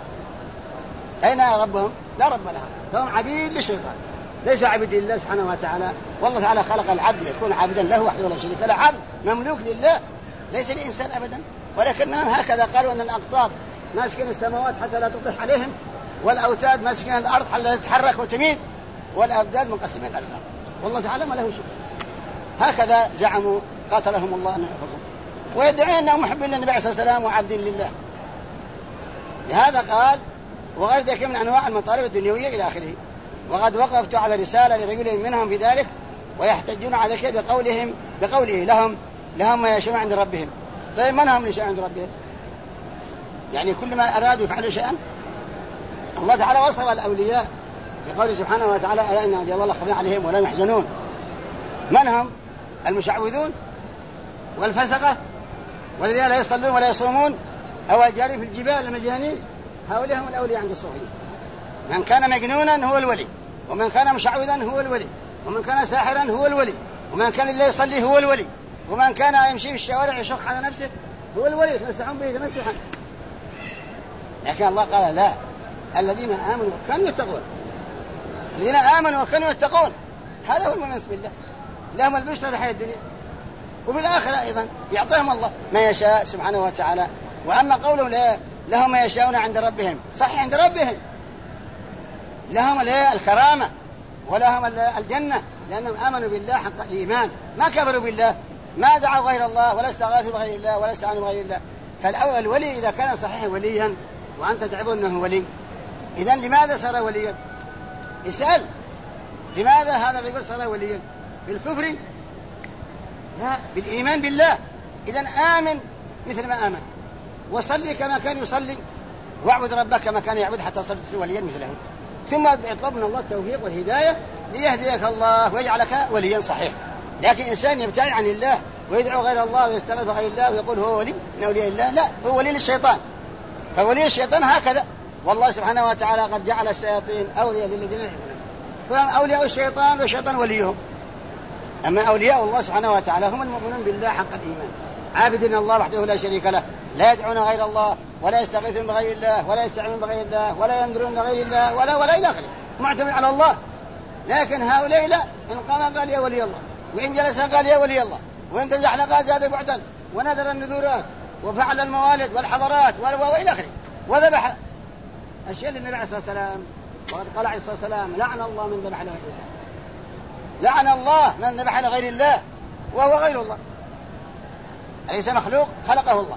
أين ربهم؟ لا رب لهم، فهم عبيد للشيطان ليس عبد لله سبحانه وتعالى. والله تعالى خلق العبد يكون عبدا له وحده ولا شريك له، عبد مملوك لله ليس لإنسان أبدا. ولكنهم هكذا قالوا أن الأقطاب ماسكين السماوات حتى لا تطيح عليهم، والأوتاد ماسكين الأرض حتى لا تتحرك وتميد، والأبدال منقسمين الأرزاق، والله تعالى ما له شيء. هكذا زعموا قاتلهم الله أن يحفظهم، ويدعون أنهم محبين للنبي عليه الصلاة والسلام وعبد لله. لهذا قال: وغير ذلك من أنواع المطالب الدنيوية إلى آخره. وقد وقفت على رسالة لرجل منهم في ذلك، ويحتجون على ذلك بقوله لهم ما يشاءون عند ربهم. طيب من هم اللي يشاءون عند ربهم؟ يعني كل ما أرادوا يفعلوا شيئا. الله تعالى وصف الأولياء بقوله سبحانه وتعالى: ألا إن أولياء الله خوف عليهم ولا يحزنون. من هم؟ المشعوذون والفسقة والذين لا يصلون ولا يصومون أو الجارين في الجبال المجانين، هؤلاء هم الأولياء عند الصوفية. من كان مجنونا هو الولي، ومن كان مشعوذا هو الولي، ومن كان ساحرا هو الولي، ومن كان لا يصلي هو الولي، ومن كان يمشي في الشوارع يشق على نفسه هو الولي، يتمسحون به تمسحا. لكن الله قال: لا، الذين آمنوا وكانوا يتقون، الذين آمنوا وكانوا يتقون هذا هو المؤمن بالله، لهم البشرى في الحياة الدنيا وفي الآخرة أيضا، يعطيهم الله ما يشاء سبحانه وتعالى. وأما قوله لهم ما يشاءون عند ربهم، صحيح عند ربهم لهم الكرامة ولهم الجنة، لأنهم آمنوا بالله حق الإيمان، ما كفروا بالله، ما دعوا غير الله ولا استغاثوا بغير الله ولا استعانوا بغير الله. فالأول الولي إذا كان صحيح وليا وأنت تعبون أنه ولي، إذن لماذا صار وليا؟ اسأل لماذا هذا الرجل صار وليا؟ بالكفر؟ لا، بالإيمان بالله. إذن آمن مثل ما آمن، وصلي كما كان يصلي، واعبد ربك كما كان يعبد، حتى تصير وليا مثله. ثم يطلب من الله التوفيق والهداية ليهديك الله ويجعلك وليا صحيح. لكن إنسان يبتعد عن الله ويدعو غير الله ويستغيث بغير الله ويقول هو ولي من أولياء الله، لا، هو ولي للشيطان. فولي الشيطان هكذا، والله سبحانه وتعالى قد جعل الشياطين أولياء للذين يحبون، فهم أولياء الشيطان والشيطان وليهم. أما أولياء الله سبحانه وتعالى هم المؤمنون بالله حق الإيمان، عابدين الله وحده لا شريك له، لا يدعون غير الله ولا يستغيثون بغير الله ولا يستعينون بغير الله ولا ينذرون بغير الله ولا إلى آخره، معتمد على الله. لكن هؤلاء لا، إن قام قال يا ولي الله، وإن جلس قال يا ولي الله، وإن تزحلق زاد بعدا، ونذر النذورات، وفعل الموالد والحضرات وإلى آخره، وذبح أشياء للنبي عليه الصلاة والسلام. وقد قال عليه الصلاة والسلام: لعن الله من ذبح لغير الله، لعن الله من ذبح لغير الله وهو غير الله. أليس مخلوق؟ خلقه الله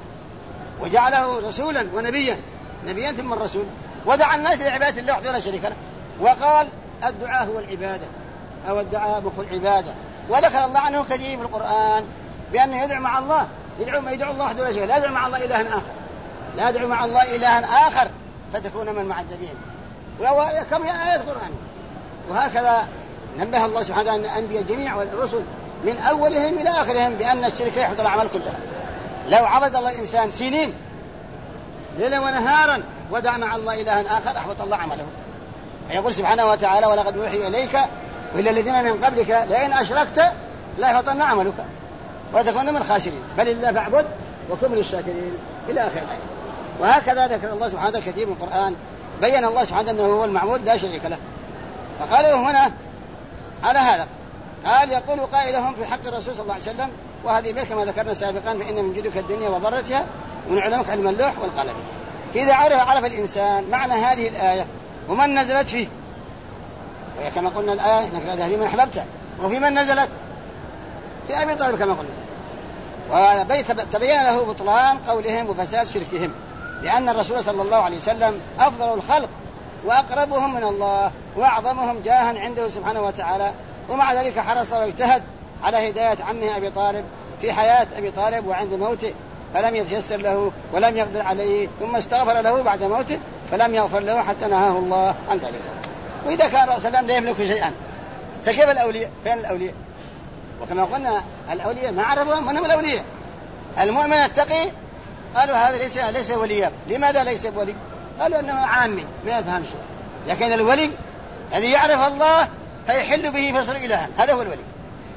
وجعله رسولا ونبيا، نبيا ثم الرسول، ودعا الناس لعبادة الله وحده لا شريك له. وقال: الدعاء هو العبادة، أو الدعاء مخ العبادة. وذكر الله عنه كثير في القرآن بأنه يدعو مع الله، يدعو الله وحده لا شريك له، لا يدعو مع الله إلها آخر، لا يدعو مع الله إلها آخر فتكون من المعذبين. وهو كم آية القرآن. وهكذا نبه الله سبحانه وتعالى الأنبياء جميع والرسل من أولهم إلى آخرهم بأن الشرك يحبط الأعمال كلها. لو عبد الله الإنسان سنين ليلا ونهارا ودع مع الله إلها آخر أحبط الله عمله. يقول سبحانه وتعالى ولقد أوحي إليك وإلى الذين من قبلك لئن أشركت لا يحبطن عملك وتكون من الخاسرين بل الله فاعبد وكن من الشاكرين إلى آخر الآية. وهكذا ذكر الله سبحانه وتعالى كثير من القرآن بين الله سبحانه أنه هو المعبود لا شريك له. فقالوا هنا على هذا قال يقول قائلهم في حق الرسول صلى الله عليه وسلم وهذه بيت كما ذكرنا سابقا فإن من جدك الدنيا وضرتها ومن علمك علم اللوح والقلم. فإذا عرف الإنسان معنى هذه الآية ومن نزلت فيه وكما قلنا الآية نقرأ هذه من أحببته وفي من نزلت في أبي طالب كما قلنا وتبين له بطلان قولهم وفساد شركهم لأن الرسول صلى الله عليه وسلم أفضل الخلق وأقربهم من الله وأعظمهم جاها عنده سبحانه وتعالى ومع ذلك حرص واجتهد على هداية عمه أبي طالب في حياة أبي طالب وعند موته فلم يتيسر له ولم يقدر عليه ثم استغفر له بعد موته فلم يغفر له حتى نهاه الله عن ذلك. وإذا كان الرسول صلى الله عليه وسلم لا يملك شيئا فكيف الأولياء؟ فين الأولياء؟ وكما قلنا الأولياء ما عرفوا من هم الأولياء. المؤمن التقي قالوا هذا ليس وليا. لماذا ليس بولي؟ قالوا أنه عامي ما يفهم شيء. لكن الولي الذي يعرف الله فيحل به فيصير إلها هذا هو الولي.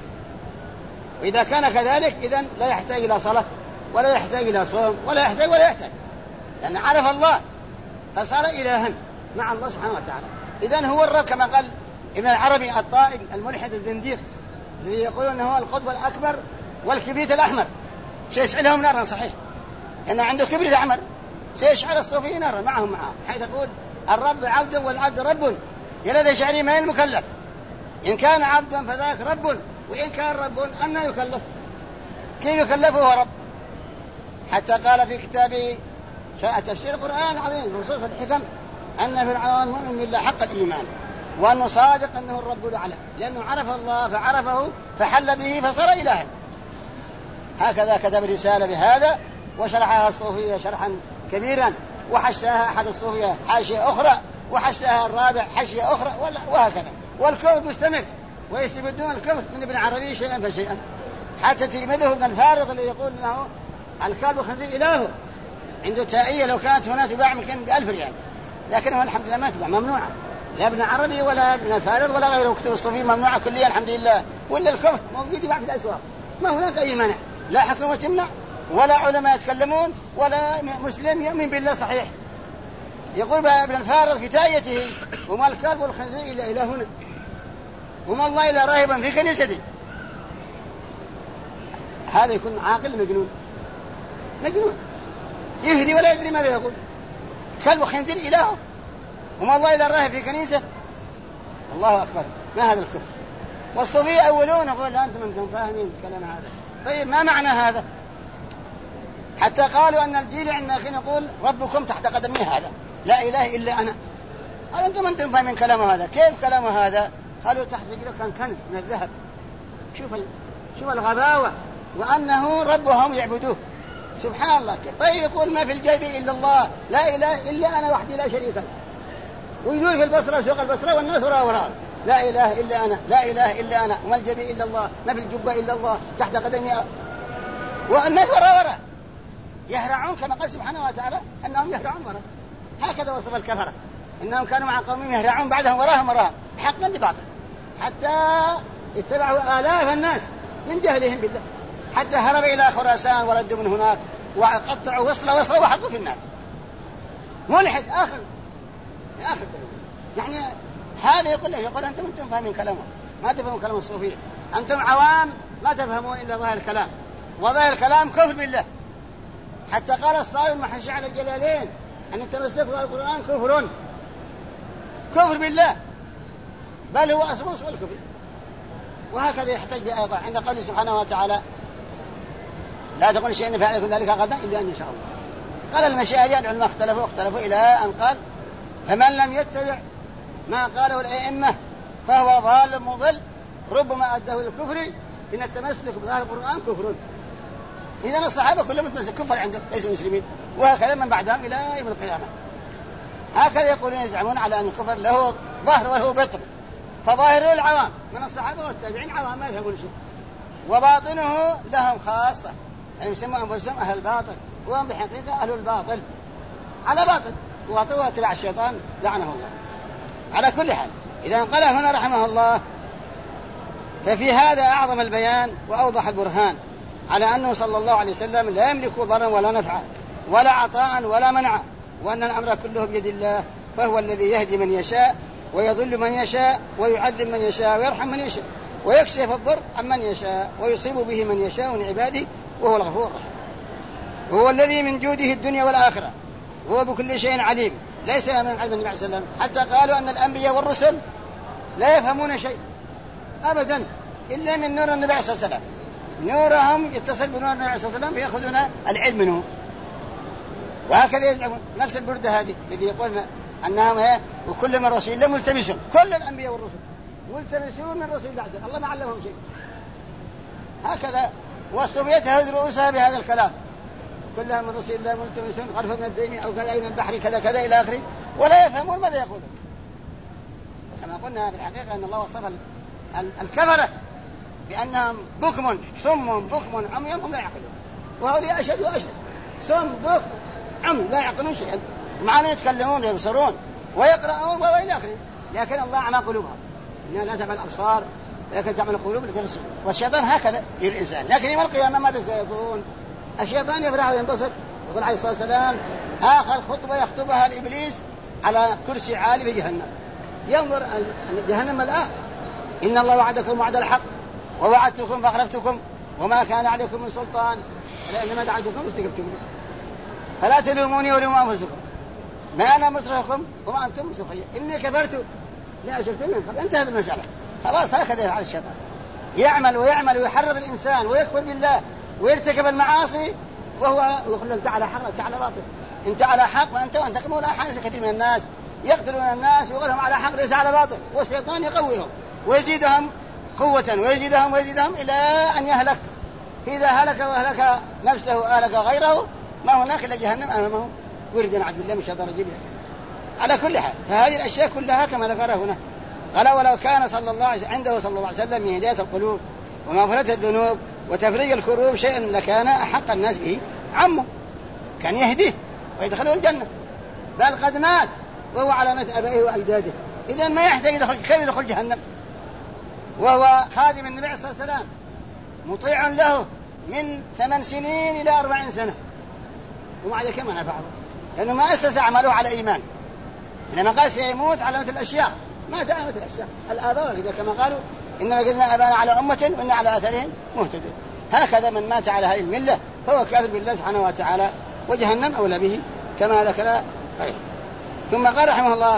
وإذا كان كذلك إذن لا يحتاج إلى صلاة ولا يحتاج إلى صوم ولا يحتاج لأن عرف الله فصار إلها مع الله سبحانه وتعالى. إذن هو الرب كما قال ابن العربي الطائل الملحد الزنديق الذي يقول أنه هو القطب الأكبر والكبريت الأحمر سيشعلهم نارا صحيح أنه عنده كبريت أحمر سيشعل الصوفيين نارا معهم حيث يقول الرب عبد والعبد رب يلد شعري ما المكلف إن كان عبدا فذاك رب وإن كان رب أنه يكلف كيف يكلفه هو رب. حتى قال في كتابه تفسير القرآن العظيم نصوص الحكم أن فرعون مؤمن بالله حق الإيمان وأنه صادق أنه الرب الأعلى لأنه عرف الله فعرفه فحل به فصار إلها. هكذا كتب رسالة بهذا وشرحها الصوفية شرحا كبيرا وحشاها أحد الصوفية حاشية أخرى وحشاها الرابع حاشية أخرى وهكذا. والكفر مستمر ويستبدون الكفر من ابن عربي شيئا فشيئا حتى تلمذه ابن الفارض اللي يقول له الكلب خنزير إلهه عنده تائية لو كانت هنا تباع يمكن ب1000 ريال لكنه الحمد لله ما تباع ممنوعة لا ابن عربي ولا ابن الفارض ولا غيره كتب الصوفية ممنوعة كليا الحمد لله. ولا الكفر موجود يباع في الأسواق ما هناك أي مانع لا حكومة تمنع ولا علماء يتكلمون ولا مسلم يؤمن بالله صحيح. يقول ابن الفارض في تائيته وما الكلب والخنزير إلا إلى هنا وما الله إلا راهبا في كنيستي. هذا يكون عاقل مجنون يهدي ولا يدري ماذا يقول. كلب وخنزير إلهه وما الله إلا راهب في كنيسة الله أكبر ما هذا الكفر. والصوفية أولون يقول لا أنتم فاهمين الكلام هذا. طيب ما معنى هذا؟ حتى قالوا أن الجيل عندنا حين يقول ربكم تحت قدمي هذا لا إله إلا أنا. قال أنتم فاهمين كلام هذا. كيف كلام هذا؟ قالوا تحت رجله كان كنز من الذهب. شوف الغباوة وأنه ربهم يعبدوه سبحان الله. طيب يقول ما في الجيب إلا الله لا إله إلا أنا وحدي لا شريك له ويدور في البصرة سوق البصرة والناس وراء لا إله إلا أنا لا إله إلا أنا وما الجيب إلا الله ما في الجبة إلا الله تحت قدمي والناس وراء يهرعون كما قال سبحانه وتعالى أنهم يهرعون وراء. هكذا وصف الكفرة إنهم كانوا مع قومهم يهرعون بعدهم وراءهم حقا لباطل حتى اتبعوا آلاف الناس من جهلهم بالله حتى هرب إلى خراسان وردوا من هناك وقطعوا وصلة وحطوا في النار. ملحد آخر يعني هذا يقول أنتم فاهمين كلامه ما تفهمون كلام الصوفية أنتم عوام ما تفهمون إلا ظاهر الكلام وظاهر الكلام كفر بالله. حتى قال الصائب المحشي على الجلالين أن التمسك بالقرآن كفر بالله بل هو أسمس والكفر. وهكذا يحتاج بأيضا عند قوله سبحانه وتعالى لا تقول شيء فعل يكون ذلك غدا إلا أن يشاء الله. قال المشايخ العلماء اختلفوا إلى أن قال فمن لم يتبع ما قاله الأئمة فهو ضال مضل ربما أداه الكفر إن التمسك بظاهر القرآن كفر. إذن الصحابة كلهم متمسك كفر عندهم ليسوا مسلمين وهكذا من بعدهم إلى يوم القيامة. هكذا يقولون يزعمون على أن الكفر له ظهر وله بطن فظاهره العوام من الصحابة والتابعين عوام ما يفهمون شيء وباطنه لهم خاصة يعني يسمون أنفسهم أهل الباطل وهم بحقيقة أهل الباطل على باطل وأطوع اتباع الشيطان لعنه الله. على كل حال إذا قال هنا رحمه الله ففي هذا أعظم البيان وأوضح البرهان على أنه صلى الله عليه وسلم لا يملك ضرا ولا نفعا ولا عطاء ولا منعا، وأن الأمر كله بيد الله، فهو الذي يهدي من يشاء ويضل من يشاء ويعذب من يشاء ويرحم من يشاء ويكشف الضر عن من يشاء ويصيب به من يشاء من عباده، وهو الغفور الرحيم. وهو الذي من جوده الدنيا والآخرة، وهو بكل شيء عليم، ليس من علم النبي عليه السلام. حتى قالوا أن الأنبياء والرسل لا يفهمون شيء أبدا إلا من نور النبي عليه الصلاة والسلام، نورهم يتصل بنور النبي عليه الصلاة والسلام فيأخذون العلم منه. وهكذا يزعمون نفس البردة هذه الذي يقولون أنهم وكل من رسول الله ملتمسون، كل الأنبياء والرسل ملتمسون من رسول الله، الله ما علمهم شيء. هكذا والصوفية يهز رؤوسها بهذا الكلام، كلها من رسول الله ملتمسون غرفة من الدين أو كذا من البحر كذا كذا إلى آخره، ولا يفهمون ماذا يقولون. كما قلنا بالحقيقة أن الله وصف الكفرة بأنهم بكم صم بكم عمي هم لا يعقلون، وهؤلاء أشد وأشد، صم بكم عمي لا يعقلون شيئا، معنا يتكلمون ويبصرون ويقرؤون وإلى آخره، لكن الله أعمى قلوبهم، إنها لا تعمل الأبصار لكن تعمل القلوب التي تبصر. والشيطان هكذا للإنسان، لكن يوم القيامة ماذا سيكون؟ الشيطان يفرح وينبسط. يقول عليه الصلاة والسلام آخر خطبة يخطبها الإبليس على كرسي عالي في جهنم، ينظر جهنم الآن إن الله وعدكم وعد الحق ووعدتكم فأخلفتكم وما كان عليكم من سلطان إنما دعوتكم فاستجبتم فلا تلوموني ولوموا أنفسكم ما أنا مصرخكم وما أنتم مصرخي إني كفرت لا أشركتم من قبل. انتهت المسألة خلاص. هكذا يفعل الشيطان، يعمل ويعمل ويحرض الإنسان ويكفر بالله ويرتكب المعاصي وهو يقول له انت على حق انت على باطل، انت على حق وانت كما لا حاجة. كثير من الناس يقتلون الناس ويقول لهم على حق ليس على باطل، والشيطان يقويهم ويزيدهم قوة ويزيدهم إلى أن يهلك. إذا هلك وأهلك نفسه وأهلك غيره ما هناك إلا جهنم أمامه. ورد نعوذ بالله من الشيطان الرجيم. على كل حال فهذه الأشياء كلها كما ذكرها هنا قال ولو كان عنده صلى الله عليه وسلم من هداية القلوب ومغفرة الذنوب وتفريج الكروب شيئا لكان أحق الناس به عمه، كان يهديه ويدخله الجنة، بل قد مات وهو على مات أبائه وأجداده، إذن ما يحتاج كيف يدخل جهنم وهو خادم النبي صلى الله عليه وسلم مطيع له من 8 سنين إلى 40 سنة، ومع ذلك ما نفعه لأنه ما أسس عمله على إيمان، إنما قال سيموت على مثل الأشياء، مات على مثل الأشياء الآباء إذا كما قالوا إنما جدنا أبانا على أمة وإن على أثرهم مهتدون. هكذا من مات على هذه الملة فهو كافر بالله سبحانه وتعالى وجهنم أولى به كما ذكر غيره. ثم قال رحمه الله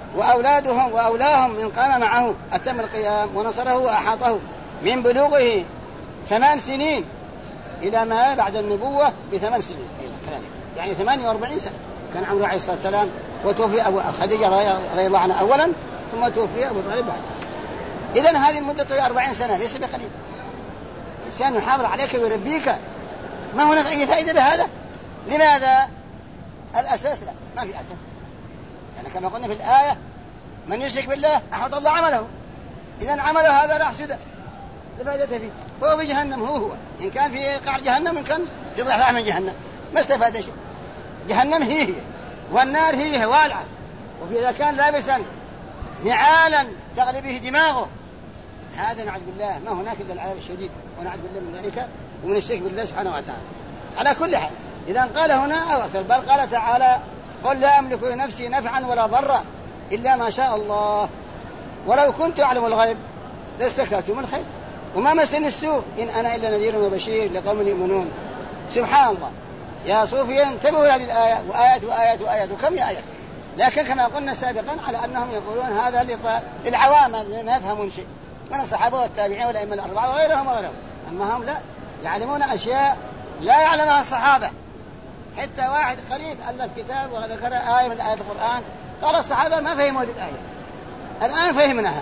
وأولاهم من قام معه أتم القيام ونصره وأحاطه من بلوغه 8 سنين إلى ما بعد النبوة ب8 سنين يعني 48 سنة كان عمره عليه الصلاة والسلام، وتوفي أبو خديجة رضي الله عنها أولا ثم توفي أبو طالب بعدها. إذن هذه المدة 40 سنة ليس بقليل. إنسان يحافظ عليك ويربيك، ما هناك أي فائدة بهذا؟ لماذا؟ الأساس لا، ما في أساس. يعني كما قلنا في الآية من يشرك بالله أحبط الله عمله، إذن عمله هذا راح سدى لا فائدة فيه، هو في جهنم هو إن كان في قعر جهنم إن كان في ضحى من جهنم ما استفاد شيء. جهنم هي والنار هي والعة، وفي إذا كان لابسا نعالا تغلي به دماغه هذا نعوذ بالله ما هناك إلا العذاب الشديد، ونعوذ بالله من ذلك ومن الشرك بالله سبحانه وتعالى. على كل حال إذا قال هنا أو أكثر بل قال تعالى قل لا أملك لنفسي نفعا ولا ضرا إلا ما شاء الله ولو كنت أعلم الغيب لاستكثرت من الخير وما مسني السوء إن أنا إلا نذير وبشير لقوم يؤمنون. سبحان الله يا صوفيا انتبهوا هذه الآية وآيات وكم آيات، لكن كما قلنا سابقا على أنهم يقولون هذا للعوام ما يفهمون شيء من الصحابة والتابعين والأئمة الأربعة وغيرهم، أما هم لا يعلمون أشياء لا يعلمها الصحابة. حتى واحد قريب ألف كتاب وذكر آية من آيات القرآن قال الصحابة ما فهموا هذه الآية، الآن فهمناها.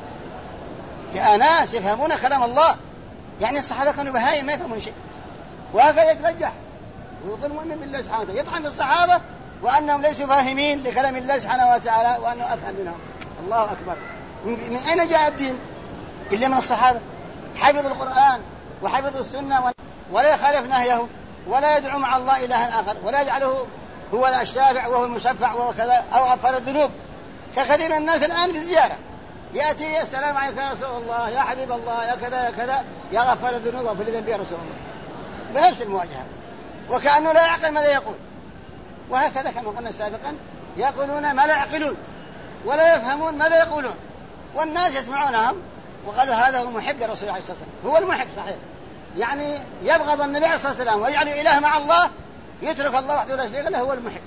يا ناس يفهمون كلام الله، يعني الصحابة كانوا بهايم ما يفهمون شيء، وهكذا يتبجح ويقول مؤمن بالله سبحانه وتعالى يطعن بالصحابة وأنهم ليسوا فاهمين لكلام الله سبحانه وتعالى وأنه أفهم منهم. الله أكبر، من أين جاء الدين إلا من الصحابة؟ حفظوا القرآن وحفظوا السنة ولا يخالف نهيه ولا يدعو مع الله إلها آخر ولا يجعله هو الشافع وهو المشفع وهو كذا، أو غفر الذنوب، ككثير من الناس الآن بالزيارة يأتي السلام عليك يا رسول الله، يا حبيب الله، يا كذا يا كذا، يا غفر الذنوب وفي الذنب يا رسول الله، بنفس المواجهة، وكأنه لا يعقل ماذا يقول. وهكذا كما قلنا سابقا يقولون ما لا يعقلون ولا يفهمون ماذا يقولون، والناس يسمعونهم وقالوا هذا هو محب للرسول عليه الصلاة والسلام. هو المحب صحيح، يعني يبغض النبي عليه الصلاة والسلام ويجعل إله مع الله، يترك الله وحده لا شريك له، هو المحب.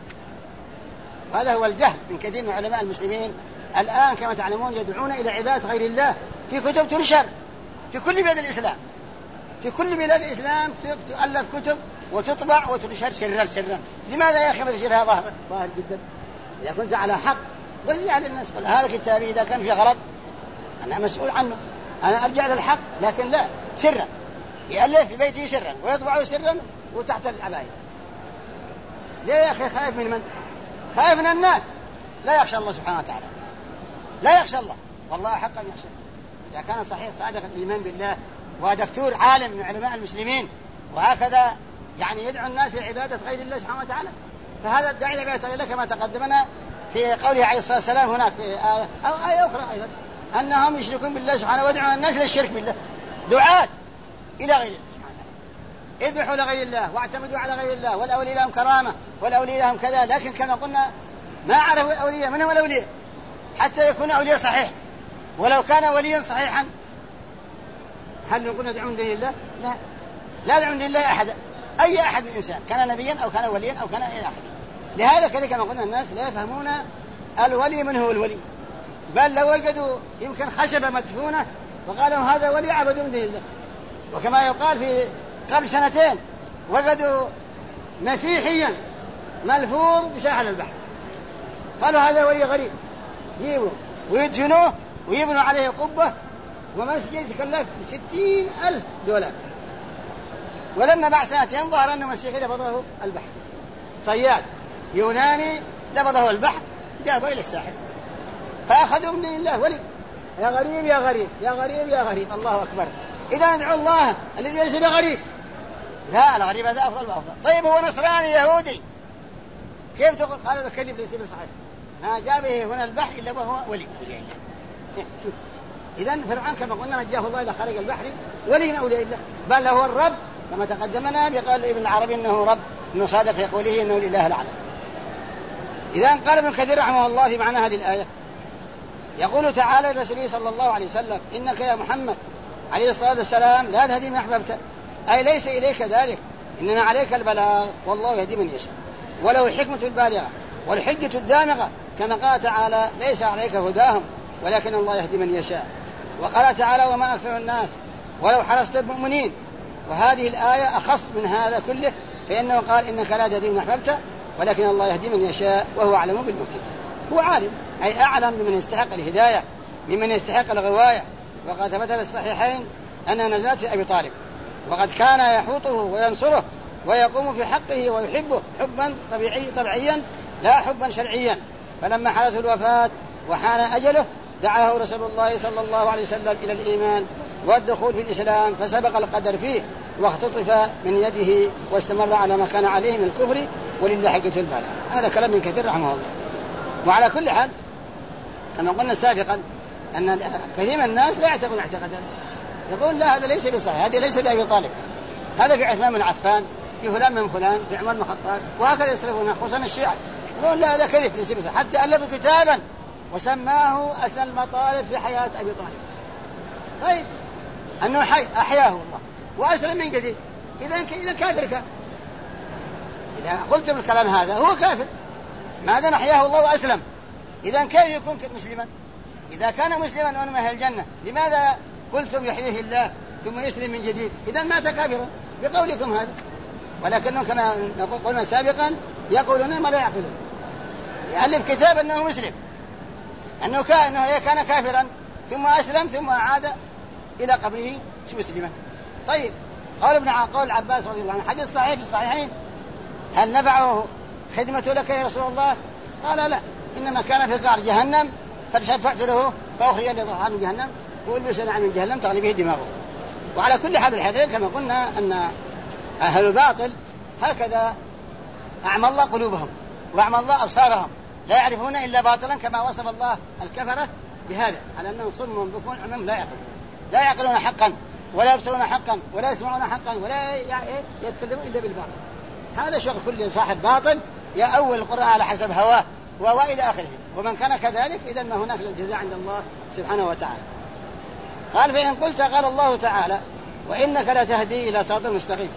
هذا هو الجهل من كثير من علماء المسلمين الآن كما تعلمون، يدعون إلى عبادة غير الله في كتب تنشر في كل بلاد الإسلام. في كل بلاد الإسلام تؤلف كتب وتطبع وتنشر سرا. لماذا يا أخي ما تنشرها ظاهر جدا؟ إذا كنت على حق وزع للناس، قل هذا كتابي إذا كان فيه غلط أنا مسؤول عنه، أنا أرجع للحق، لكن لا، سرا يألف في بيته سرا ويطبعه سرا وتحت العباية. ليه يا أخي؟ خايف من خايف من الناس، لا يخشى الله سبحانه وتعالى، لا يخشى الله والله حقا يخشى. إذا كان صحيح صادق الإيمان بالله ودكتور عالم من علماء المسلمين وهكذا يعني يدعو الناس لعبادة غير الله سبحانه وتعالى، فهذا الداعي لعبادة غير الله كما تقدمنا في قوله عليه الصلاة والسلام هناك في آية أو آية أخرى أيضا أنهم يشركون بالله سبحانه ويدعون الناس للشرك بالله، دعاة إلى غير الله سبحانه وتعالى، اذبحوا لغير الله واعتمدوا على غير الله، والأولياء لهم كرامة والأولياء لهم كذا. لكن كما قلنا ما عرفوا الأولياء من هم الأولياء حتى يكون أولياء صحيح، ولو كان وليا صحيحا هل نقول ندعو من دون الله؟ لا ندعو من دون الله أحد، أي أحد من إنسان كان نبيا أو كان وليا أو كان إلى آخره. لهذا كذلك كما قلنا الناس لا يفهمون الولي من هو الولي، بل لو وجدوا يمكن خشبة مدفونة وقالوا هذا ولي عبدوا من دون الله. وكما يقال في قبل 2 سنين وجدوا مسيحيا ملفوظ بساحل البحر، قالوا هذا ولي غريب، يجيبوا ويدفنوه ويبنوا عليه قبة ومسجد يتكلف $60,000. ولما بعد 2 سنين ظهر أنه مسيحي لفظه البحر، صياد يوناني لفظه البحر جابه إلى الساحل، فأخذوا من الله ولي. يا غريب يا غريب يا غريب يا غريب، الله أكبر. إذا ندعو الله الذي ليس بغريب، لا الغريب هذا أفضل وأفضل. طيب هو نصراني يهودي كيف تقول؟ قالوا ذا كذب ليس بصحيح، ما جابه هنا البحر إلا وهو ولي. إذن فرعون كما قلنا نجاه الله إلى خارج البحر ولي من أولياء الله، بل هو الرب كما تقدمنا بقال ابن العربي إنه رب، إنه صادق في قوله إنه الإله الأعلى. إذن قال ابن كثير رحمه الله في معنى هذه الآية، يقول تعالى لرسوله صلى الله عليه وسلم إنك يا محمد عليه الصلاة والسلام لا تهدي من أحببت، أي ليس إليك ذلك، إنما عليك البلاغ والله يهدي من يشاء وله الحكمة البالغة والحجة الدامغة، كما قال تعالى ليس عليك هداهم ولكن الله يهدي من يشاء. وقال تعالى وما أكثر الناس ولو حرصت المؤمنين، وهذه الآية أخص من هذا كله، فإنه قال إنك لا تهدي من أحببت ولكن الله يهدي من يشاء وهو أعلم بالمهتدين. هو عالم أي أعلم بمن يستحق الهداية ممن يستحق الغواية. وقد ثبت في الصحيحين أنها نزلت في أبي طالب، وقد كان يحوطه وينصره ويقوم في حقه ويحبه حبا طبيعيا لا حبا شرعيا. فلما حدث الوفاة وحان أجله دعاه رسول الله صلى الله عليه وسلم إلى الإيمان والدخول في الإسلام، فسبق القدر فيه واختطف من يده واستمر على ما كان عليه من الكفر ولله حجة البلاغ. هذا كلام من كثير رحمه الله. وعلى كل حال كما قلنا سابقا أن كثير من الناس لا يعتقد اعتقادا، يقول لا هذا ليس بصحيح، هذا ليس بأبي طالب، هذا في عثمان بن عفان، في فلان من فلان، في عمر بن الخطاب، وهكذا يصرفون خصوصا الشيعة، يقول لا هذا كذب ليس بصحيح، حتى ألفوا كتابا وسماه أسنى المطالب في حياة أبي طالب. طيب أنه حي أحياه الله وأسلم من جديد، إذا كافر كان. إذا قلتم الكلام هذا هو كافر ما دام أحياه الله وأسلم، إذا كيف يكون مسلما؟ إذا كان مسلما وأنه من أهل الجنة لماذا قلتم يحييه الله ثم يسلم من جديد؟ إذا مات كافرا بقولكم هذا. ولكنهم كما قلنا سابقا يقولون ما لا يعقلون، يألف كتاب أنه مسلم، أنه كان كافرا ثم أسلم ثم عاد إلى قبره مسلما. طيب قول العباس رضي الله عنه حديث صحيح في الصحيحين، هل نفعه خدمة لك يا رسول الله؟ قال لا، إنما كان في قعر جهنم فشفعت له فأخرج لضحى من جهنم وألبس نعم من جهنم تغلي به دماغه. وعلى كل حال الحديث كما قلنا أن أهل الباطل هكذا أعمى الله قلوبهم، وأعمى الله أبصارهم لا يعرفون إلا باطلا، كما وصف الله الكفرة بهذا، على أنهم صم بكم عمم لا يعقلون حقا ولا يبصرون حقا ولا يسمعون حقا ولا يتكلمون إلا بالباطل. هذا شغل كل صاحب باطل يأول القرآن على حسب هواه وإلى آخره. ومن كان كذلك إذن ما هناك للجزاء عند الله سبحانه وتعالى. قال فإن قلت قال الله تعالى وإنك لتهدي إلى صراط مستقيم.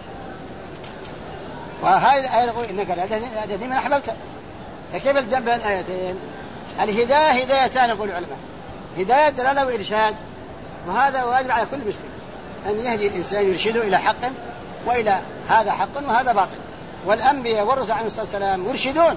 وهذه الآية تقول إنك لتهدي من أحببت. فكيف الجمع بين الآيتين؟ الهداية هدايتان يقول العلماء، هداية دلالة وإرشاد، وهذا واجب على كل مسلم أن يهدي الإنسان يرشده إلى حق وإلى هذا حق وهذا باطل. والأنبياء والرسل عليه الصلاة والسلام مرشدون